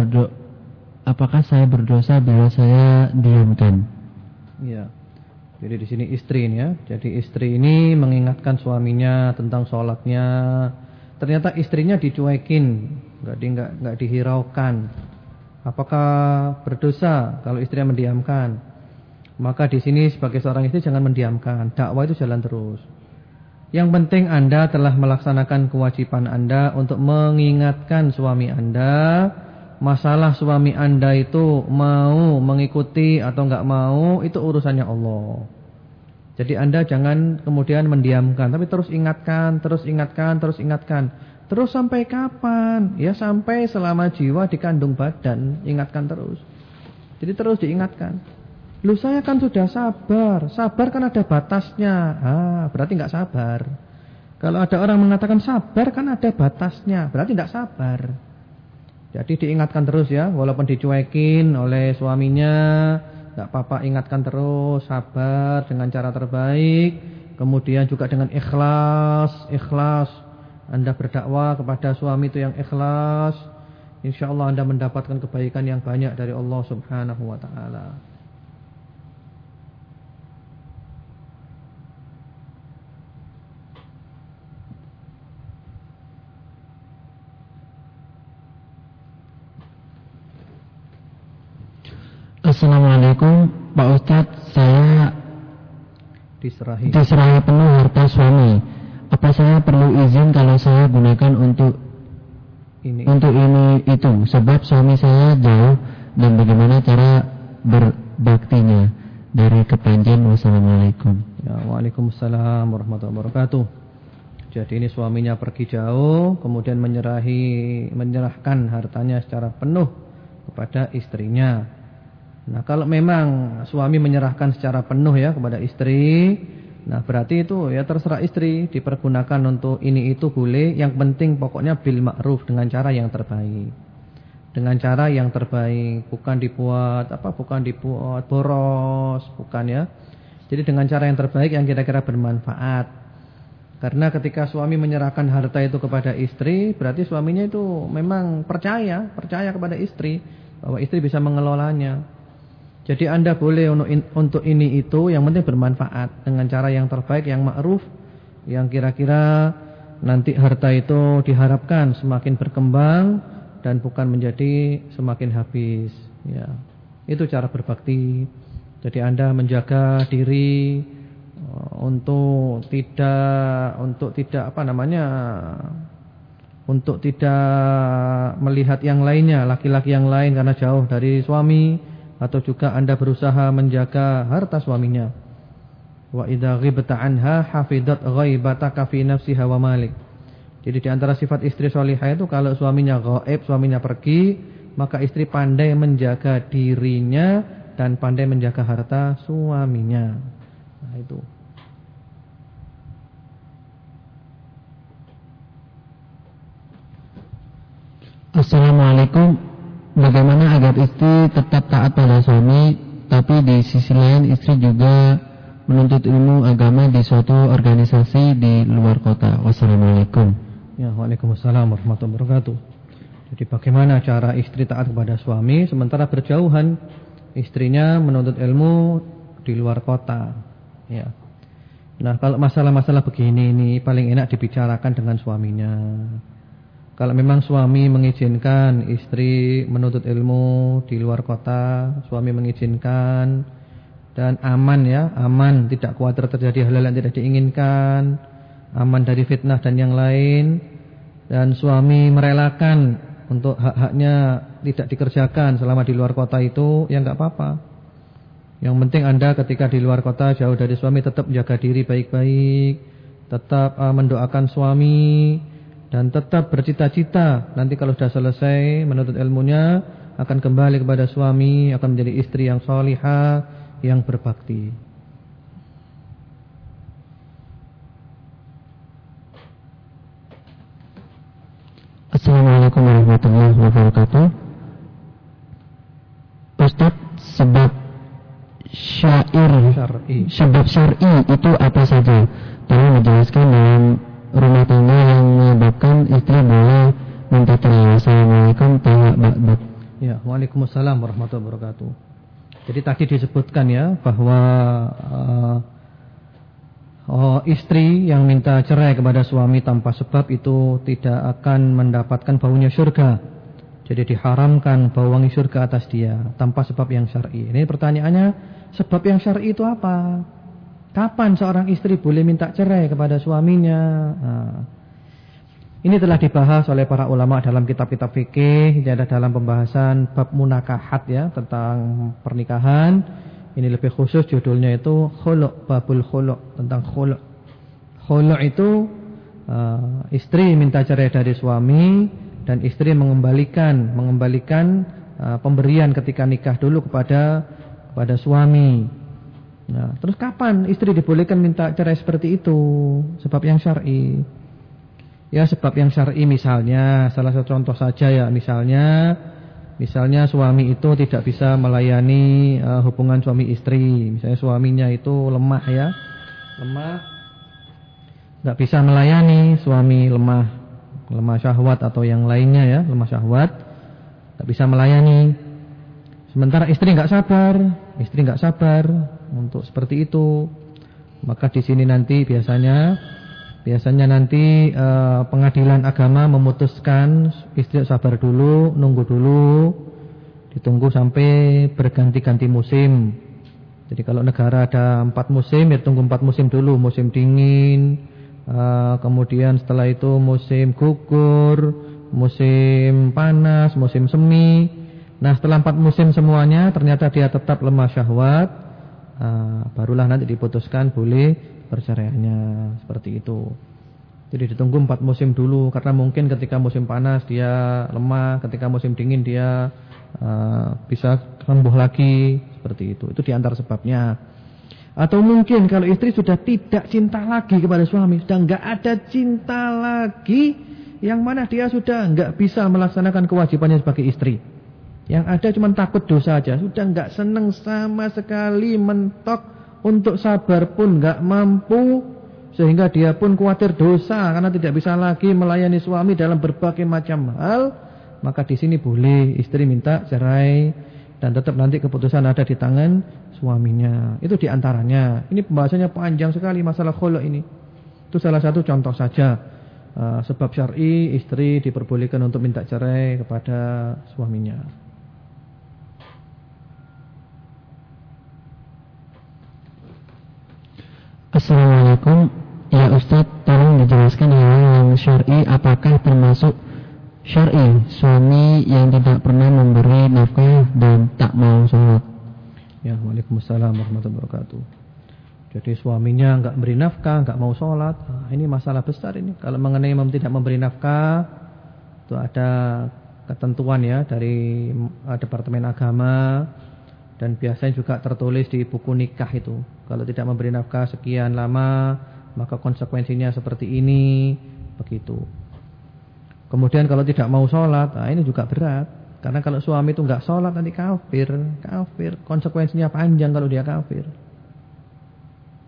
saya berdosa bila saya diamkan? Ya. Jadi di sini istri ini ya. Jadi istri ini mengingatkan suaminya tentang sholatnya. Ternyata istrinya dicuekin, enggak dihiraukan. Apakah berdosa kalau istrinya mendiamkan? Maka di sini sebagai seorang istri jangan mendiamkan. Dakwah itu jalan terus. Yang penting Anda telah melaksanakan kewajiban Anda untuk mengingatkan suami Anda. Masalah suami Anda itu mau mengikuti atau enggak mau, itu urusannya Allah. Jadi Anda jangan kemudian mendiamkan, tapi terus ingatkan, terus ingatkan, terus ingatkan. Terus sampai kapan? Ya sampai selama jiwa dikandung badan, ingatkan terus. Jadi terus diingatkan. Loh saya kan sudah sabar. Sabar kan ada batasnya. Berarti enggak sabar. Kalau ada orang mengatakan sabar kan ada batasnya, berarti enggak sabar. Jadi diingatkan terus ya, walaupun dicuekin oleh suaminya, enggak apa-apa, ingatkan terus, sabar dengan cara terbaik. Kemudian juga dengan ikhlas. Anda berdakwah kepada suami itu yang ikhlas. InsyaAllah Anda mendapatkan kebaikan yang banyak dari Allah Subhanahu wa ta'ala. Assalamualaikum Pak Ustadz, saya diserahi penuh harta suami. Apa saya perlu izin kalau saya gunakan untuk ini itu? Sebab suami saya jauh dan bagaimana cara berbaktinya? Dari Kepanjen. Wassalamualaikum. Ya, waalaikumsalam warahmatullahi wabarakatuh. Jadi ini suaminya pergi jauh, kemudian menyerahkan hartanya secara penuh kepada istrinya. Nah kalau memang suami menyerahkan secara penuh ya kepada istri, nah berarti itu ya terserah istri, dipergunakan untuk ini itu boleh. Yang penting pokoknya bil ma'ruf, dengan cara yang terbaik. Dengan cara yang terbaik, bukan dibuat boros, bukan ya. Jadi dengan cara yang terbaik yang kira-kira bermanfaat. Karena ketika suami menyerahkan harta itu kepada istri, berarti suaminya itu memang percaya kepada istri bahwa istri bisa mengelolanya. Jadi Anda boleh untuk ini itu, yang penting bermanfaat dengan cara yang terbaik, yang ma'ruf, yang kira-kira nanti harta itu diharapkan semakin berkembang dan bukan menjadi semakin habis. Ya, itu cara berbakti. Jadi Anda menjaga diri untuk tidak melihat yang lainnya, laki-laki yang lain karena jauh dari suami. Atau juga Anda berusaha menjaga harta suaminya. Wa idza ghibta anha hafidat ghaibataka fi nafsiha wa malik. Jadi di antara sifat istri salihah itu kalau suaminya ghaib, suaminya pergi, maka istri pandai menjaga dirinya dan pandai menjaga harta suaminya. Nah itu. Assalamualaikum. Bagaimana agar istri tetap taat pada suami, tapi di sisi lain istri juga menuntut ilmu agama di suatu organisasi di luar kota? Wassalamualaikum. Ya, waalaikumsalam warahmatullahi wabarakatuh. Jadi bagaimana cara istri taat kepada suami sementara berjauhan, istrinya menuntut ilmu di luar kota? Ya. Nah, kalau masalah-masalah begini ini paling enak dibicarakan dengan suaminya. Kalau memang suami mengizinkan istri menuntut ilmu di luar kota, suami mengizinkan dan aman ya, aman, tidak khawatir terjadi hal-hal yang tidak diinginkan, aman dari fitnah dan yang lain, dan suami merelakan untuk hak-haknya tidak dikerjakan selama di luar kota itu, ya enggak apa-apa. Yang penting Anda ketika di luar kota jauh dari suami tetap menjaga diri baik-baik, tetap mendoakan suami, dan tetap bercita-cita nanti kalau sudah selesai menuntut ilmunya akan kembali kepada suami, akan menjadi istri yang salihah, yang berbakti. Assalamualaikum warahmatullahi wabarakatuh. Ustaz, sebab sebab syar'i itu apa saja? Tolong menjelaskan dalam rumah tangga yang menyebabkan istri boleh minta cerai. Assalamualaikum warahmatullahi. Ya, waalaikumsalam warahmatullahi wabarakatuh. Jadi tadi disebutkan ya bahwa istri yang minta cerai kepada suami tanpa sebab itu tidak akan mendapatkan baunya surga. Jadi diharamkan bau wangi surga atas dia tanpa sebab yang syar'i. Ini pertanyaannya, sebab yang syar'i itu apa? Kapan seorang istri boleh minta cerai kepada suaminya? Nah, ini telah dibahas oleh para ulama dalam kitab-kitab fikih. Ini ada dalam pembahasan bab munakahat ya, tentang pernikahan. Ini lebih khusus judulnya itu khulu', babul khulu', tentang khulu'. Khulu' itu istri minta cerai dari suami dan istri mengembalikan pemberian ketika nikah dulu kepada suami. Nah, terus kapan istri dibolehkan minta cerai seperti itu? Sebab yang syar'i. Ya, sebab yang syar'i misalnya, salah satu contoh saja ya, misalnya suami itu tidak bisa melayani hubungan suami istri. Misalnya suaminya itu lemah ya. Enggak bisa melayani, suami lemah syahwat atau yang lainnya ya, lemah syahwat, enggak bisa melayani. Sementara istri enggak sabar untuk seperti itu. Maka di sini nanti biasanya nanti pengadilan agama memutuskan istri sabar dulu, nunggu dulu, ditunggu sampai berganti-ganti musim. Jadi kalau negara ada 4 musim, ya tunggu 4 musim dulu, musim dingin, kemudian setelah itu musim gugur, musim panas, musim semi. Nah, setelah 4 musim semuanya ternyata dia tetap lemah syahwat, barulah nanti diputuskan boleh perceraiannya, seperti itu. Jadi ditunggu 4 musim dulu, karena mungkin ketika musim panas dia lemah, ketika musim dingin dia bisa sembuh lagi, seperti itu. Itu diantara sebabnya. Atau mungkin kalau istri sudah tidak cinta lagi kepada suami, sudah enggak ada cinta lagi, yang mana dia sudah enggak bisa melaksanakan kewajibannya sebagai istri. Yang ada cuma takut dosa aja, sudah enggak senang sama sekali, mentok, untuk sabar pun enggak mampu, sehingga dia pun khawatir dosa karena tidak bisa lagi melayani suami dalam berbagai macam hal. Maka di sini boleh istri minta cerai dan tetap nanti keputusan ada di tangan suaminya. Itu diantaranya. Ini pembahasannya panjang sekali masalah khulu' ini. Itu salah satu contoh saja. Sebab syar'i istri diperbolehkan untuk minta cerai kepada suaminya. Assalamualaikum. Ya Ustaz, tolong dijelaskan yang syar'i apakah termasuk syar'i suami yang tidak pernah memberi nafkah dan tak mau sholat? Ya, waalaikumsalam warahmatullahi wabarakatuh. Jadi suaminya enggak beri nafkah, enggak mau sholat, ini masalah besar ini. Kalau mengenai tidak memberi nafkah, itu ada ketentuan ya dari Departemen Agama. Dan biasanya juga tertulis di buku nikah itu. Kalau tidak memberi nafkah sekian lama, maka konsekuensinya seperti ini, begitu. Kemudian kalau tidak mau sholat, ini juga berat. Karena kalau suami itu enggak sholat nanti kafir. Konsekuensinya panjang kalau dia kafir.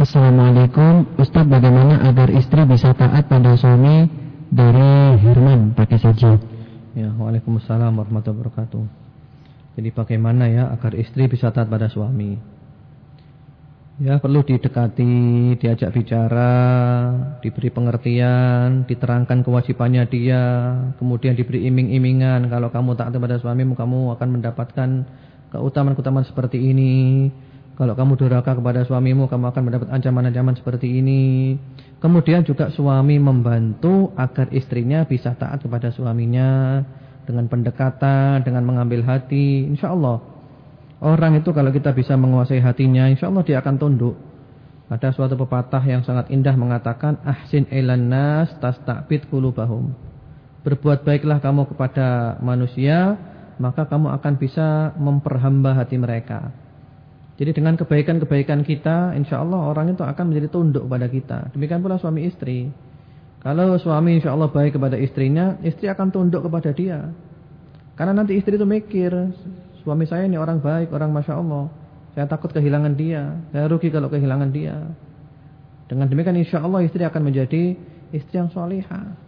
Assalamualaikum Ustaz, bagaimana agar istri bisa taat pada suami? Dari Herman pakai saja. Ya, waalaikumsalam warahmatullahi wabarakatuh. Jadi bagaimana ya agar istri bisa taat pada suami? Ya, perlu didekati, diajak bicara, diberi pengertian, diterangkan kewajibannya dia, kemudian diberi iming-imingan. Kalau kamu taat kepada suamimu, kamu akan mendapatkan keutamaan-keutamaan seperti ini. Kalau kamu durhaka kepada suamimu, kamu akan mendapat ancaman-ancaman seperti ini. Kemudian juga suami membantu agar istrinya bisa taat kepada suaminya dengan pendekatan, dengan mengambil hati. Insya Allah orang itu kalau kita bisa menguasai hatinya, insya Allah dia akan tunduk. Ada suatu pepatah yang sangat indah mengatakan, ahsin ilan nas tasta'bid qulubahum. Berbuat baiklah kamu kepada manusia, maka kamu akan bisa memperhamba hati mereka. Jadi dengan kebaikan-kebaikan kita, insya Allah orang itu akan menjadi tunduk kepada kita. Demikian pula suami istri. Kalau suami insya Allah baik kepada istrinya, istri akan tunduk kepada dia. Karena nanti istri itu mikir, suami saya ini orang baik, orang Masya Allah. Saya takut kehilangan dia, saya rugi kalau kehilangan dia. Dengan demikian insya Allah istri akan menjadi istri yang salihah.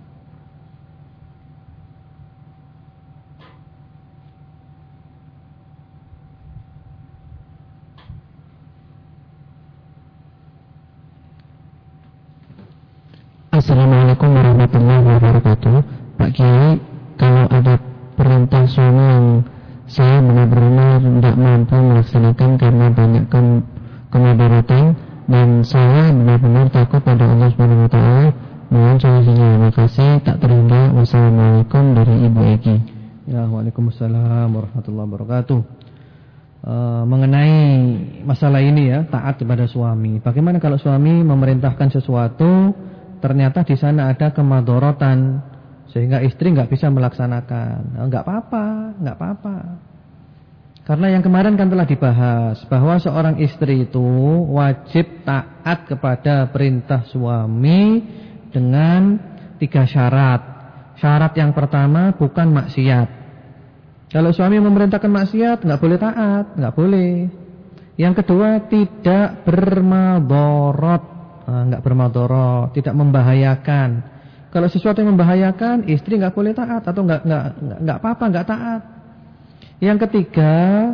Assalamualaikum warahmatullahi wabarakatuh. Pak Kiai, kalau ada perintah suami yang saya benar-benar tidak mampu melaksanakan karena banyak kemudaratan dan saya benar-benar takut pada Allah Subhanahu wa taala, mohon solusinya. Terima kasih, tak terhingga. Wassalamualaikum dari Ibu Eki. Ya, waalaikumsalam warahmatullahi wabarakatuh. Mengenai masalah ini ya, taat kepada suami. Bagaimana kalau suami memerintahkan sesuatu, ternyata di sana ada kemadharatan sehingga istri nggak bisa melaksanakan. Nggak apa-apa. Karena yang kemarin kan telah dibahas bahwa seorang istri itu wajib taat kepada perintah suami dengan 3 syarat. Syarat yang pertama bukan maksiat. Kalau suami memerintahkan maksiat nggak boleh taat, nggak boleh. Yang kedua tidak bermadharat. Enggak bermadharat, tidak membahayakan. Kalau sesuatu yang membahayakan, istri enggak boleh taat atau enggak apa-apa, enggak taat. Yang ketiga,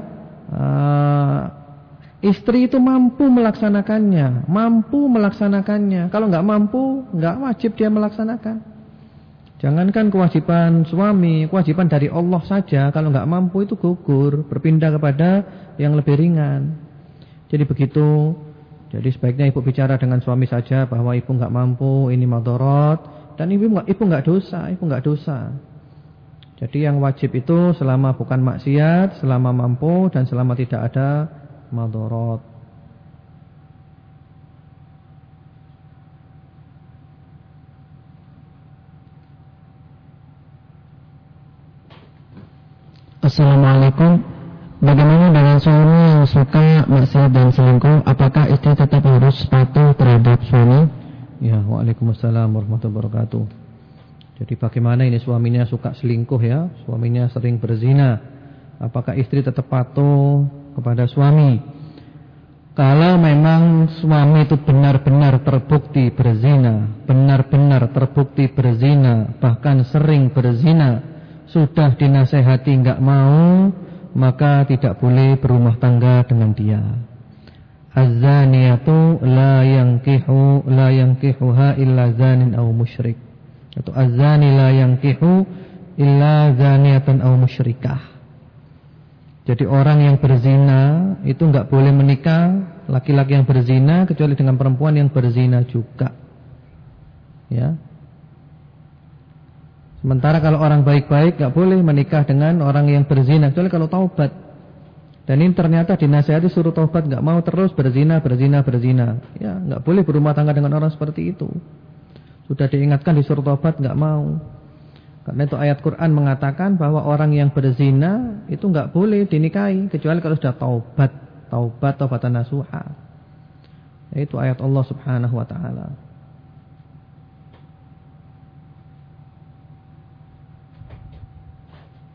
istri itu mampu melaksanakannya, Kalau enggak mampu, enggak wajib dia melaksanakan. Jangankan kewajiban suami, kewajiban dari Allah saja kalau enggak mampu itu gugur, berpindah kepada yang lebih ringan. Jadi begitu. Jadi sebaiknya ibu bicara dengan suami saja bahwa ibu enggak mampu, ini madharat, dan ibu enggak dosa. Jadi yang wajib itu selama bukan maksiat, selama mampu dan selama tidak ada madharat. Assalamualaikum. Bagaimana dengan suami yang suka maksiat dan selingkuh? Apakah istri tetap harus patuh terhadap suami? Ya, waalaikumsalam warahmatullahi wabarakatuh. Jadi bagaimana ini suaminya suka selingkuh ya, suaminya sering berzina. Apakah istri tetap patuh kepada suami? Kalau memang suami itu benar-benar terbukti berzina, bahkan sering berzina, sudah dinasehati enggak mau, maka tidak boleh berumah tangga dengan dia. Az-zaniyatu la yankihuha illa zanin aw musyrik. Atau az-zani la yankihu illa zaniyatan aw musyrikah. Jadi orang yang berzina itu enggak boleh menikah, laki-laki yang berzina kecuali dengan perempuan yang berzina juga. Ya. Sementara kalau orang baik-baik gak boleh menikah dengan orang yang berzina kecuali kalau taubat. Dan ini ternyata dinasihati suruh taubat, gak mau terus berzina. Ya, gak boleh berumah tangga dengan orang seperti itu. Sudah diingatkan disuruh taubat gak mau. Karena itu ayat Quran mengatakan bahwa orang yang berzina itu gak boleh dinikahi kecuali kalau sudah taubatan nasuha. Itu ayat Allah Subhanahu wa taala.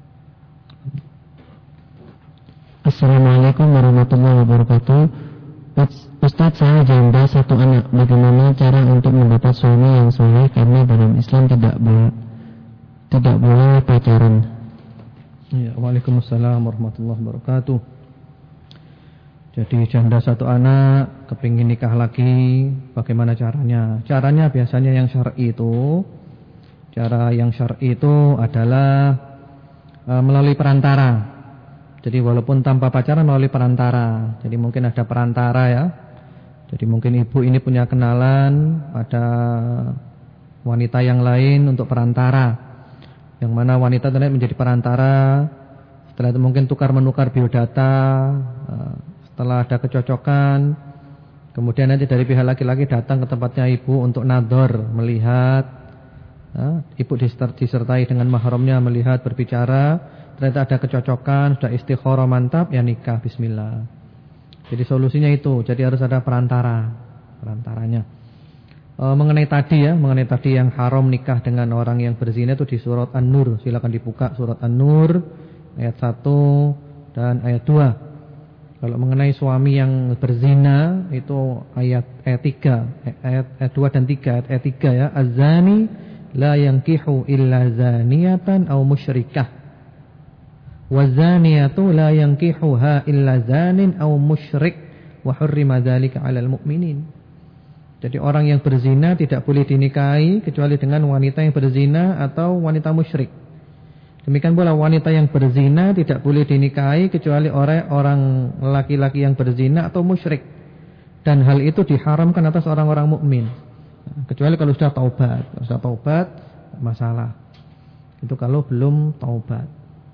Assalamualaikum warahmatullahi wabarakatuh. Ustadz, saya janda 1 anak. Bagaimana cara untuk mendapat suami yang soleh? Karena dalam Islam tidak boleh pacaran. Ya, Waalaikumsalam warahmatullahi wabarakatuh. Jadi janda 1 anak, kepingin nikah lagi, bagaimana caranya? Caranya biasanya yang syar'i itu, cara yang syar'i itu adalah melalui perantara. Jadi walaupun tanpa pacaran, melalui perantara. Jadi mungkin ada perantara ya. Jadi mungkin ibu ini punya kenalan pada wanita yang lain untuk perantara, yang mana wanita tadi menjadi perantara. Setelah itu mungkin tukar-menukar biodata. Setelah ada kecocokan, kemudian nanti dari pihak laki-laki datang ke tempatnya ibu untuk nador, melihat. Ibu disertai dengan mahramnya, melihat, berbicara. Ternyata ada kecocokan, sudah istikharah mantap, ya nikah, bismillah. Jadi solusinya itu, jadi harus ada perantaranya. Mengenai tadi yang haram nikah dengan orang yang berzina itu di surat An-Nur. Silakan dibuka surat An-Nur ayat 1 dan ayat 2. Kalau mengenai suami yang berzina itu ayat 3, ayat 2 dan 3, ayat 3 ya. Az-zani la yankihu illa zaniyatan aw musyrikah. Wazaniyatu la yankihuha illa zanin aw musyrik wa hurrima dzalika 'alal mu'minin. Jadi orang yang berzina tidak boleh dinikahi kecuali dengan wanita yang berzina atau wanita musyrik. Demikian pula wanita yang berzina tidak boleh dinikahi kecuali oleh orang laki-laki yang berzina atau musyrik. Dan hal itu diharamkan atas orang-orang mukmin. Kecuali kalau sudah taubat. Kalau sudah taubat masalah. Itu kalau belum taubat.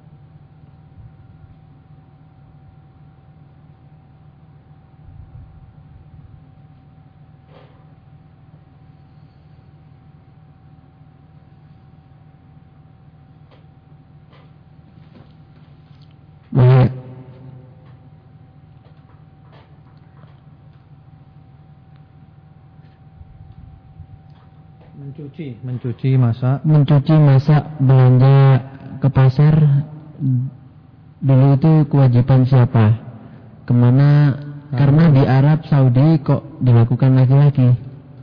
Mencuci, masak, belanja ke pasar dulu itu kewajiban siapa? Kemana? Karena di Arab Saudi kok dilakukan laki-laki.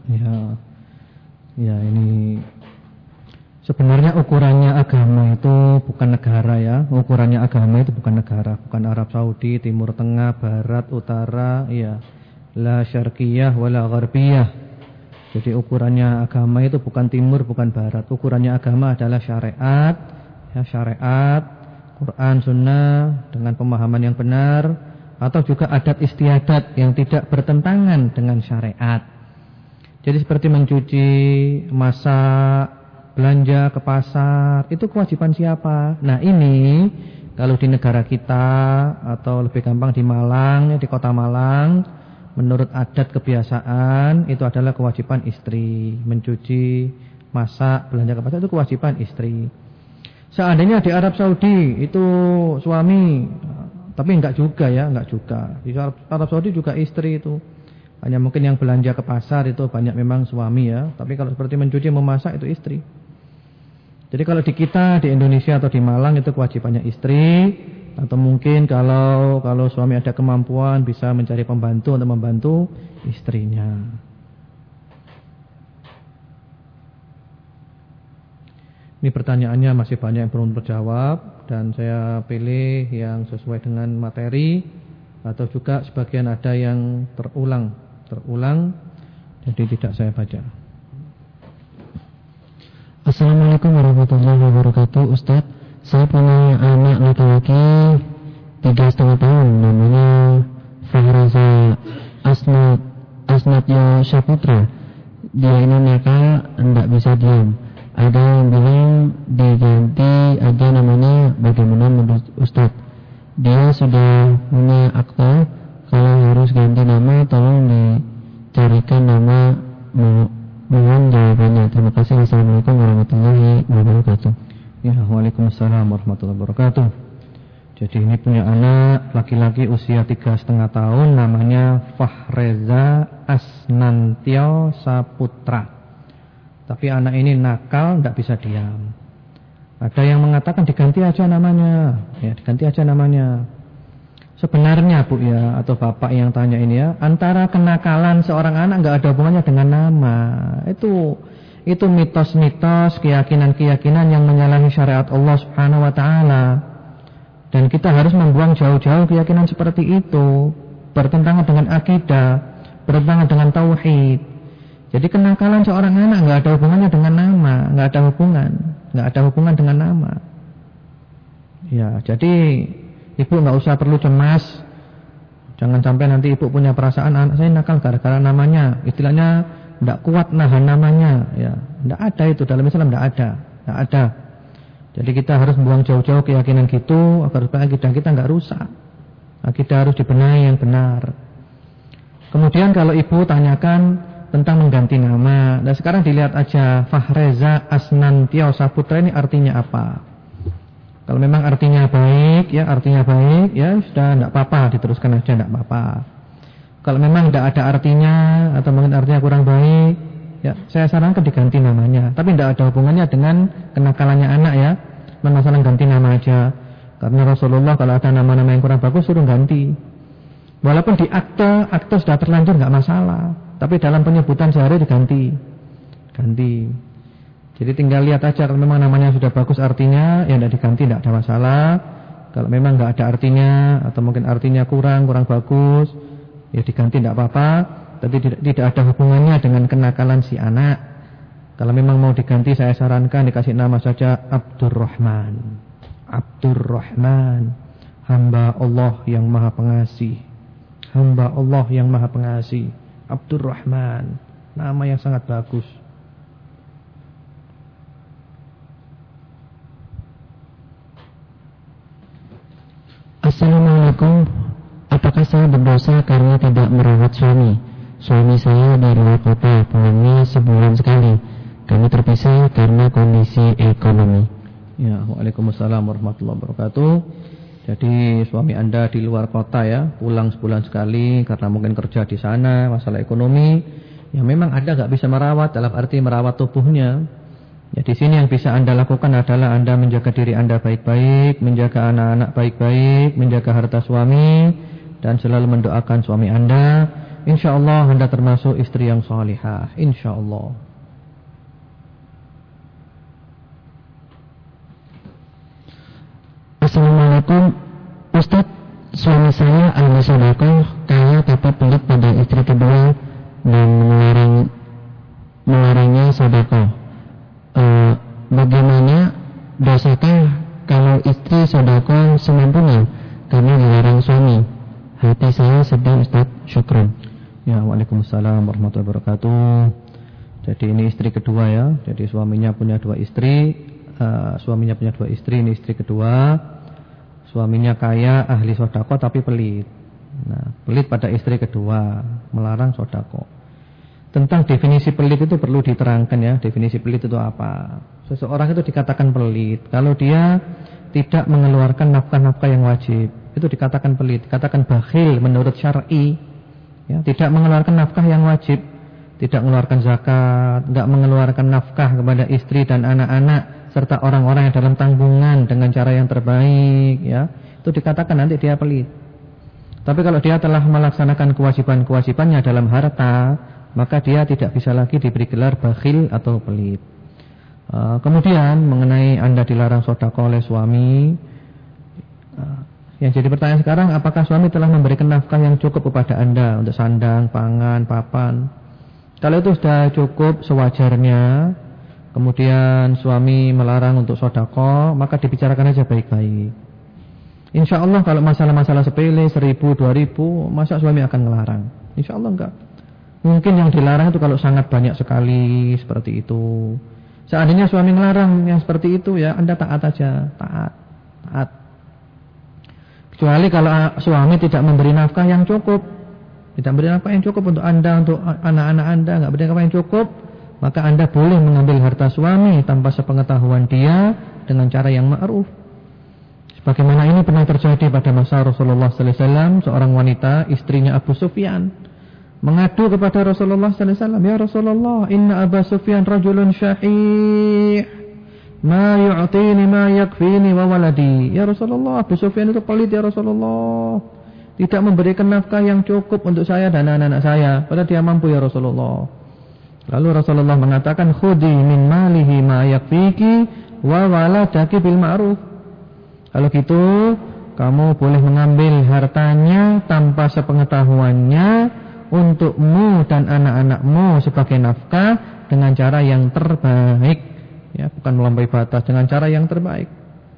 Ya ini sebenarnya ukurannya agama itu bukan negara ya. Ukurannya agama itu bukan negara, bukan Arab Saudi, Timur Tengah, Barat, Utara, ya. La syarqiyah wala gharbiyah. Jadi ukurannya agama itu bukan timur, bukan barat. Ukurannya agama adalah syariat, ya, syariat, Quran, sunnah dengan pemahaman yang benar, atau juga adat istiadat yang tidak bertentangan dengan syariat. Jadi seperti mencuci, masak, belanja ke pasar, itu kewajiban siapa? Nah ini kalau di negara kita atau lebih gampang di Malang, ya, di kota Malang, menurut adat kebiasaan itu adalah kewajiban istri. Mencuci, masak, belanja ke pasar itu kewajiban istri. Seandainya di Arab Saudi itu suami, tapi enggak juga ya, enggak juga. Di Arab Saudi juga istri itu. Hanya mungkin yang belanja ke pasar itu banyak memang suami ya. Tapi kalau seperti mencuci, memasak itu istri. Jadi kalau di kita, di Indonesia atau di Malang itu kewajibannya istri. Atau mungkin kalau suami ada kemampuan bisa mencari pembantu untuk membantu istrinya. Ini pertanyaannya masih banyak yang belum terjawab dan saya pilih yang sesuai dengan materi atau juga sebagian ada yang terulang, jadi tidak saya baca. Assalamualaikum warahmatullahi wabarakatuh. Ustadz, saya punya anak laki-laki 3,5 tahun, namanya Fahraza Asnatyo Syaputra. Dia ini nakal, tidak bisa diam. Ada yang bilang diganti aja namanya, bagaimana menurut Ustadz? Dia sudah punya akta, kalau harus ganti nama tolong dicarikan nama. Mohon jawabannya. Terima kasih. Assalamualaikum warahmatullahi wabarakatuh. Ya, Waalaikumsalam warahmatullahi wabarakatuh. Jadi ini punya anak laki-laki usia 3,5 tahun, namanya Fahreza Asnantio Saputra. Tapi anak ini nakal, tidak bisa diam. Ada yang mengatakan diganti aja namanya, ya diganti aja namanya. Sebenarnya Bu ya, atau Bapak yang tanya ini ya, antara kenakalan seorang anak nggak ada hubungannya dengan nama. Itu mitos-mitos, keyakinan-keyakinan yang menyalahi syariat Allah Subhanahu wa taala. Dan kita harus membuang jauh-jauh keyakinan seperti itu, bertentangan dengan akidah, bertentangan dengan tauhid. Jadi kenakalan seorang anak nggak ada hubungannya dengan nama, nggak ada hubungan dengan nama. Ya, jadi ibu nggak usah perlu cemas. Jangan sampai nanti ibu punya perasaan anak saya nakal gara-gara namanya. Istilahnya tidak kuat nahan namanya. Ya, tidak ada itu dalam Islam, tidak ada. Jadi kita harus buang jauh-jauh keyakinan gitu agar supaya akidah kita nggak rusak. Akidah harus dibenahi yang benar. Kemudian kalau ibu tanyakan tentang mengganti nama, dan sekarang dilihat aja Fahreza Asnantio Saputra ini artinya apa? Kalau memang artinya baik ya sudah tidak apa-apa, diteruskan aja tidak apa-apa. Kalau memang tidak ada artinya atau mungkin artinya kurang baik, ya saya sarankan diganti namanya. Tapi tidak ada hubungannya dengan kenakalannya anak ya. Masalah ganti nama aja. Karena Rasulullah kalau ada nama-nama yang kurang bagus suruh ganti. Walaupun di akte sudah terlanjur nggak masalah. Tapi dalam penyebutan sehari diganti. Jadi tinggal lihat aja kalau memang namanya sudah bagus artinya ya tidak diganti, tidak ada masalah. Kalau memang nggak ada artinya atau mungkin artinya kurang bagus ya diganti tidak apa-apa. Tapi tidak ada hubungannya dengan kenakalan si anak. Kalau memang mau diganti saya sarankan dikasih nama saja Abdurrahman. Hamba Allah yang Maha Pengasih. Abdurrahman, nama yang sangat bagus. Assalamualaikum. Apakah saya berdosa karena tidak merawat suami? Suami saya dari luar kota, pulangnya sebulan sekali. Kami terpisah karena kondisi ekonomi. Ya, waalaikumsalam warahmatullahi wabarakatuh. Jadi suami Anda di luar kota ya, pulang sebulan sekali karena mungkin kerja di sana, masalah ekonomi. Ya memang Anda nggak bisa merawat, dalam arti merawat tubuhnya. Ya di sini yang bisa Anda lakukan adalah Anda menjaga diri Anda baik-baik, menjaga anak-anak baik-baik, menjaga harta suami, dan selalu mendoakan suami Anda. InsyaAllah Anda termasuk istri yang salihah, InsyaAllah. Assalamualaikum Ustaz, suami saya ahli sedekah, kaya tapi pelit pada istri kedua dan melarangnya sedekah. Bagaimana dosakah kalau istri sedekah semampunya karena dilarang suami? Hati saya sedih Ustaz, syukran. Ya, waalaikumsalam warahmatullahi wabarakatuh. Jadi ini istri kedua ya. Jadi suaminya punya dua istri, ini istri kedua. Suaminya kaya, ahli sedekah tapi pelit. Nah, pelit pada istri kedua, melarang sedekah. Tentang definisi pelit itu perlu diterangkan ya. Definisi pelit itu apa? Seseorang itu dikatakan pelit kalau dia tidak mengeluarkan nafkah-nafkah yang wajib. Itu dikatakan pelit, dikatakan bakhil menurut syar'i. Ya, tidak mengeluarkan nafkah yang wajib, tidak mengeluarkan zakat, tidak mengeluarkan nafkah kepada istri dan anak-anak serta orang-orang yang dalam tanggungan dengan cara yang terbaik, ya. Itu dikatakan nanti dia pelit. Tapi kalau dia telah melaksanakan kewajiban-kewajibannya dalam harta, maka dia tidak bisa lagi diberi gelar bakhil atau pelit. Kemudian mengenai Anda dilarang sedekah oleh suami, yang jadi pertanyaan sekarang, apakah suami telah memberikan nafkah yang cukup kepada Anda untuk sandang, pangan, papan? Kalau itu sudah cukup sewajarnya, kemudian suami melarang untuk sedekah, maka dibicarakan aja baik-baik. Insya Allah kalau masalah-masalah sepele 1.000, 2.000, masa suami akan ngelarang? Insya Allah enggak. Mungkin yang dilarang itu kalau sangat banyak sekali seperti itu. Seandainya suami ngelarang yang seperti itu ya Anda taat aja, taat. Kecuali kalau suami tidak memberi nafkah yang cukup, tidak memberi nafkah yang cukup untuk Anda, untuk anak-anak Anda, enggak beri nafkah yang cukup, maka Anda boleh mengambil harta suami tanpa sepengetahuan dia dengan cara yang ma'ruf. Sebagaimana ini pernah terjadi pada masa Rasulullah sallallahu alaihi wasallam, seorang wanita, istrinya Abu Sufyan, mengadu kepada Rasulullah sallallahu alaihi wasallam, "Ya Rasulullah, inna Abu Sufyan rajulun syahih, ma yu'tini ma yakfini wa waladi." Ya Rasulullah, Abu Sufyan itu pelit ya Rasulullah. tidak memberikan nafkah yang cukup untuk saya dan anak-anak saya, padahal dia mampu ya Rasulullah. Lalu Rasulullah mengatakan, khudhi min malihi ma yakfiki wa waladaki bil ma'ruf. Kalau gitu kamu boleh mengambil hartanya tanpa sepengetahuannya untukmu dan anak-anakmu sebagai nafkah dengan cara yang terbaik, ya, bukan melampaui batas, dengan cara yang terbaik.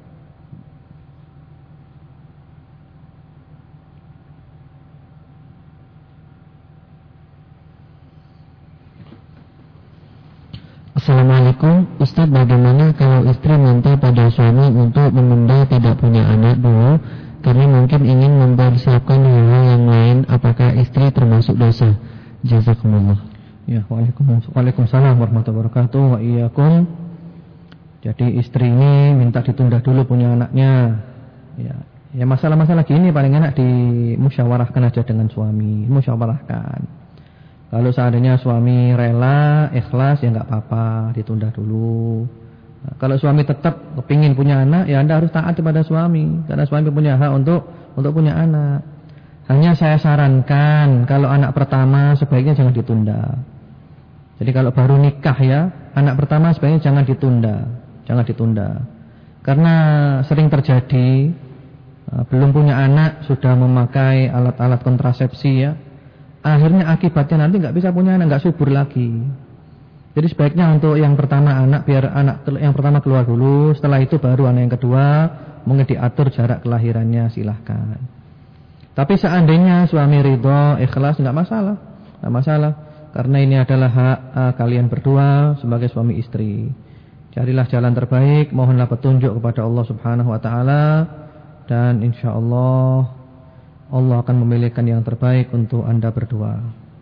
Assalamualaikum, Ustaz, bagaimana kalau istri minta pada suami untuk menunda tidak punya anak dulu karena mungkin ingin mempersiapkan hal yang lain, apakah istri termasuk dosa? Jazakumullah. Ya, waalaikumsalam warahmatullahi wabarakatuh. Wa iyyakum. Jadi istri ini minta ditunda dulu punya anaknya. Ya masalah-masalah gini paling enak dimusyawarahkan aja dengan suami, musyawarahkan. Kalau seandainya suami rela, ikhlas, ya enggak apa-apa, ditunda dulu. Nah, kalau suami tetap kepingin punya anak, ya Anda harus taat kepada suami, karena suami punya hak untuk punya anak. Hanya saya sarankan kalau anak pertama sebaiknya jangan ditunda. Jadi kalau baru nikah ya, anak pertama sebaiknya jangan ditunda. Karena sering terjadi belum punya anak sudah memakai alat-alat kontrasepsi ya. Akhirnya akibatnya nanti nggak bisa punya anak, nggak subur lagi. Jadi sebaiknya untuk yang pertama anak, biar anak yang pertama keluar dulu, setelah itu baru anak yang kedua, mungkin diatur jarak kelahirannya, silahkan. Tapi seandainya suami ridho, ikhlas, nggak masalah, karena ini adalah hak kalian berdua sebagai suami istri. Carilah jalan terbaik, mohonlah petunjuk kepada Allah Subhanahu Wa Taala, dan insya Allah Allah akan memilihkan yang terbaik untuk Anda berdua.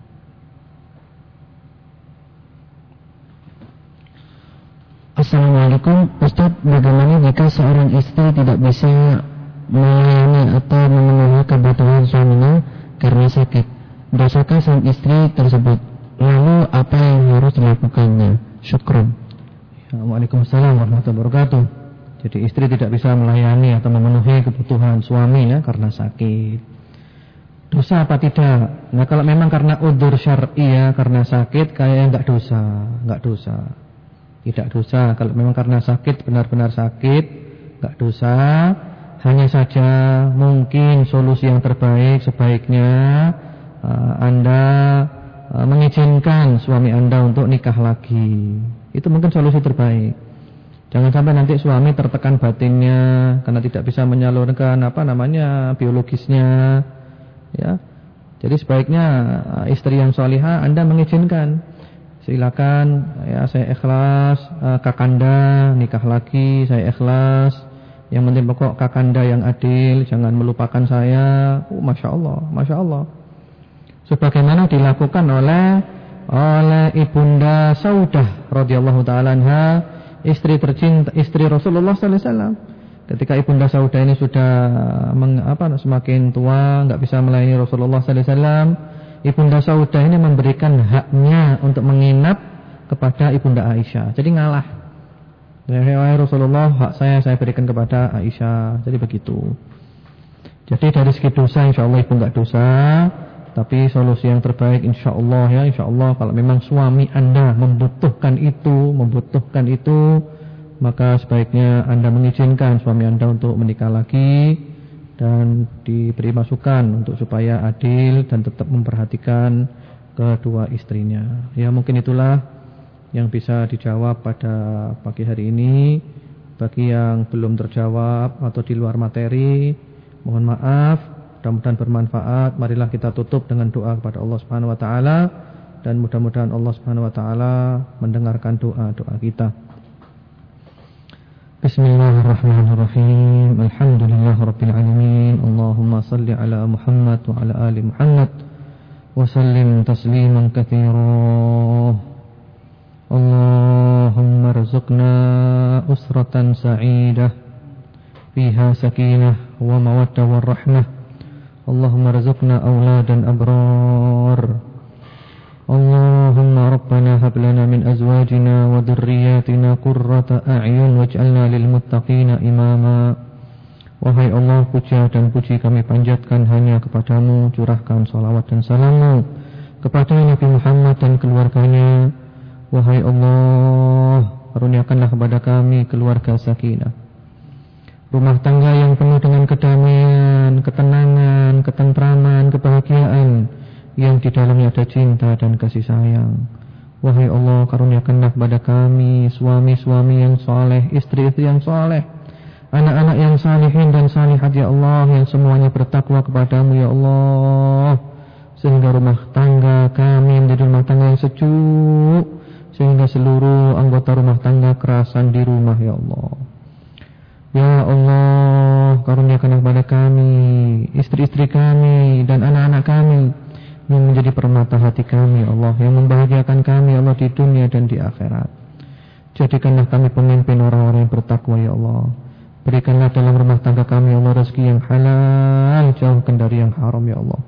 Assalamualaikum, Ustaz, bagaimana jika seorang istri tidak bisa melayani atau memenuhi kebutuhan suaminya karena sakit? Dosakah sang istri tersebut? Lalu apa yang harus dilakukannya? Syukron. Waalaikumsalam warahmatullahi wabarakatuh. Jadi istri tidak bisa melayani atau memenuhi kebutuhan suami ya karena sakit. Dosa apa tidak? Nah kalau memang karena udzur syar'i ya, karena sakit, kayaknya enggak dosa. Tidak dosa. Kalau memang karena sakit, benar-benar sakit, enggak dosa. Hanya saja mungkin solusi yang terbaik sebaiknya Anda mengizinkan suami Anda untuk nikah lagi. Itu mungkin solusi terbaik. Jangan sampai nanti suami tertekan batinnya karena tidak bisa menyalurkan biologisnya. Ya, jadi sebaiknya istri yang salihah Anda mengizinkan, silakan ya, saya ikhlas kakanda nikah lagi, saya ikhlas. Yang penting pokok kakanda yang adil, jangan melupakan saya. Masya Allah. Sebagaimana dilakukan oleh ibunda Saudah radhiyallahu taala anha, istri tercinta, istri Rasulullah sallallahu alaihi wasallam. Ketika ibunda Saudah ini sudah semakin tua, enggak bisa melayani Rasulullah sallallahu alaihi wasallam, ibunda Saudah ini memberikan haknya untuk menginap kepada ibunda Aisyah. Jadi ngalah. Ya Rasulullah, hak saya berikan kepada Aisyah. Jadi begitu. Jadi dari segi dosa insyaallah ibu enggak dosa, tapi solusi yang terbaik insyaallah ya, insyaallah kalau memang suami Anda membutuhkan itu, maka sebaiknya Anda mengizinkan suami Anda untuk menikah lagi dan diberi masukan untuk supaya adil dan tetap memperhatikan kedua istrinya. Ya mungkin itulah yang bisa dijawab pada pagi hari ini. Bagi yang belum terjawab atau di luar materi, mohon maaf, mudah-mudahan bermanfaat. Marilah kita tutup dengan doa kepada Allah Subhanahu wa taala dan mudah-mudahan Allah Subhanahu wa taala mendengarkan doa-doa kita. Bismillahirrahmanirrahim. Alhamdulillahirabbil alamin. Allahumma shalli ala Muhammad wa ala ali Muhammad wa sallim tasliman katsira. Allahumma rzuqna usratan sa'idah fiha sakinah wa mawaddah wa rahmah. Allahumma rzuqna auladan abrar. Allahumma rabbana hab lana min azwajina wa dhurriyyatina qurrata a'yun waj'alna lil muttaqina imama. Wahai Allah, puja dan puji kami panjatkan hanya kepadamu. Curahkan salawat dan salammu kepada Nabi Muhammad dan keluarganya. Wahai Allah, karuniakanlah kepada kami keluarga sakinah, rumah tangga yang penuh dengan kedamaian, ketenangan, ketentraman, kebahagiaan, yang di dalamnya ada cinta dan kasih sayang. Wahai Allah, karuniakanlah kepada kami suami-suami yang saleh, istri-istri yang saleh, anak-anak yang salihin dan salihat ya Allah, yang semuanya bertakwa kepadamu ya Allah, sehingga rumah tangga kami menjadi rumah tangga yang sejuk, sehingga seluruh anggota rumah tangga kerasan di rumah ya Allah. Ya Allah, karuniakanlah kepada kami, istri-istri kami dan anak-anak kami yang menjadi permata hati kami ya Allah, yang membahagiakan kami ya Allah di dunia dan di akhirat. Jadikanlah kami pemimpin orang-orang yang bertakwa ya Allah. Berikanlah dalam rumah tangga kami ya Allah rezeki yang halal, jauhkan dari yang haram ya Allah.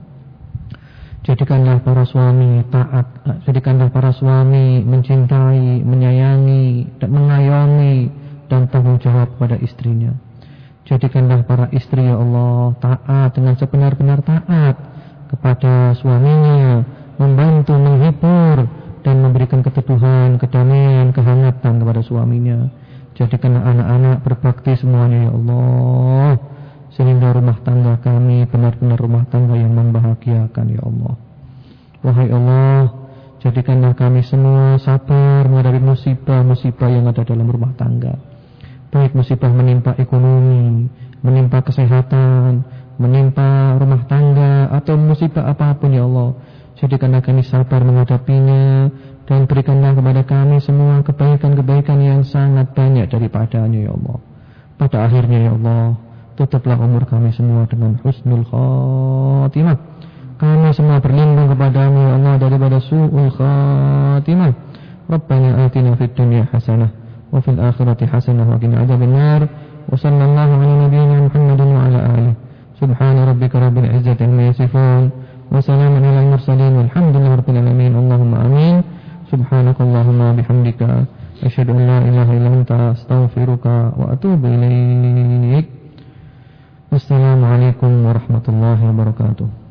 Jadikanlah para suami taat, jadikanlah para suami mencintai, menyayangi dan mengayomi dan tanggung jawab pada istrinya. Jadikanlah para istri ya Allah taat dengan sebenar-benar taat kepada suaminya, membantu, menghibur dan memberikan keteduhan, kedamaian, kehangatan kepada suaminya. Jadikanlah anak-anak berbakti semuanya ya Allah, sehingga rumah tangga kami benar-benar rumah tangga yang membahagiakan ya Allah. Wahai Allah, jadikanlah kami semua sabar menghadapi musibah-musibah yang ada dalam rumah tangga, baik musibah menimpa ekonomi, menimpa kesehatan, menimpa rumah tangga, atau musibah apapun ya Allah. Jadikanlah kami sabar menghadapinya, dan berikanlah kepada kami semua kebaikan-kebaikan yang sangat banyak daripadanya ya Allah. Pada akhirnya ya Allah, tutuplah umur kami semua dengan husnul khatimah. Kami semua berlindung kepadamu ya Allah daripada su'ul khatimah. Rabbana atina fid dunya hasanah wa fil akhirati hasanah wa qina adzabannar. Wa sallallahu ala nabiyyina Muhammadin wa ala alihi. Subhana rabbika rabbil izzati amma yasifun wa salamun alal mursalin walhamdulillahi rabbil alamin. Allahumma amin. Subhanakallahumma bihamdika asyhadu an la ilaha illa anta astaghfiruka wa atubu ilaik. Wassalamualaikum warahmatullahi wabarakatuh.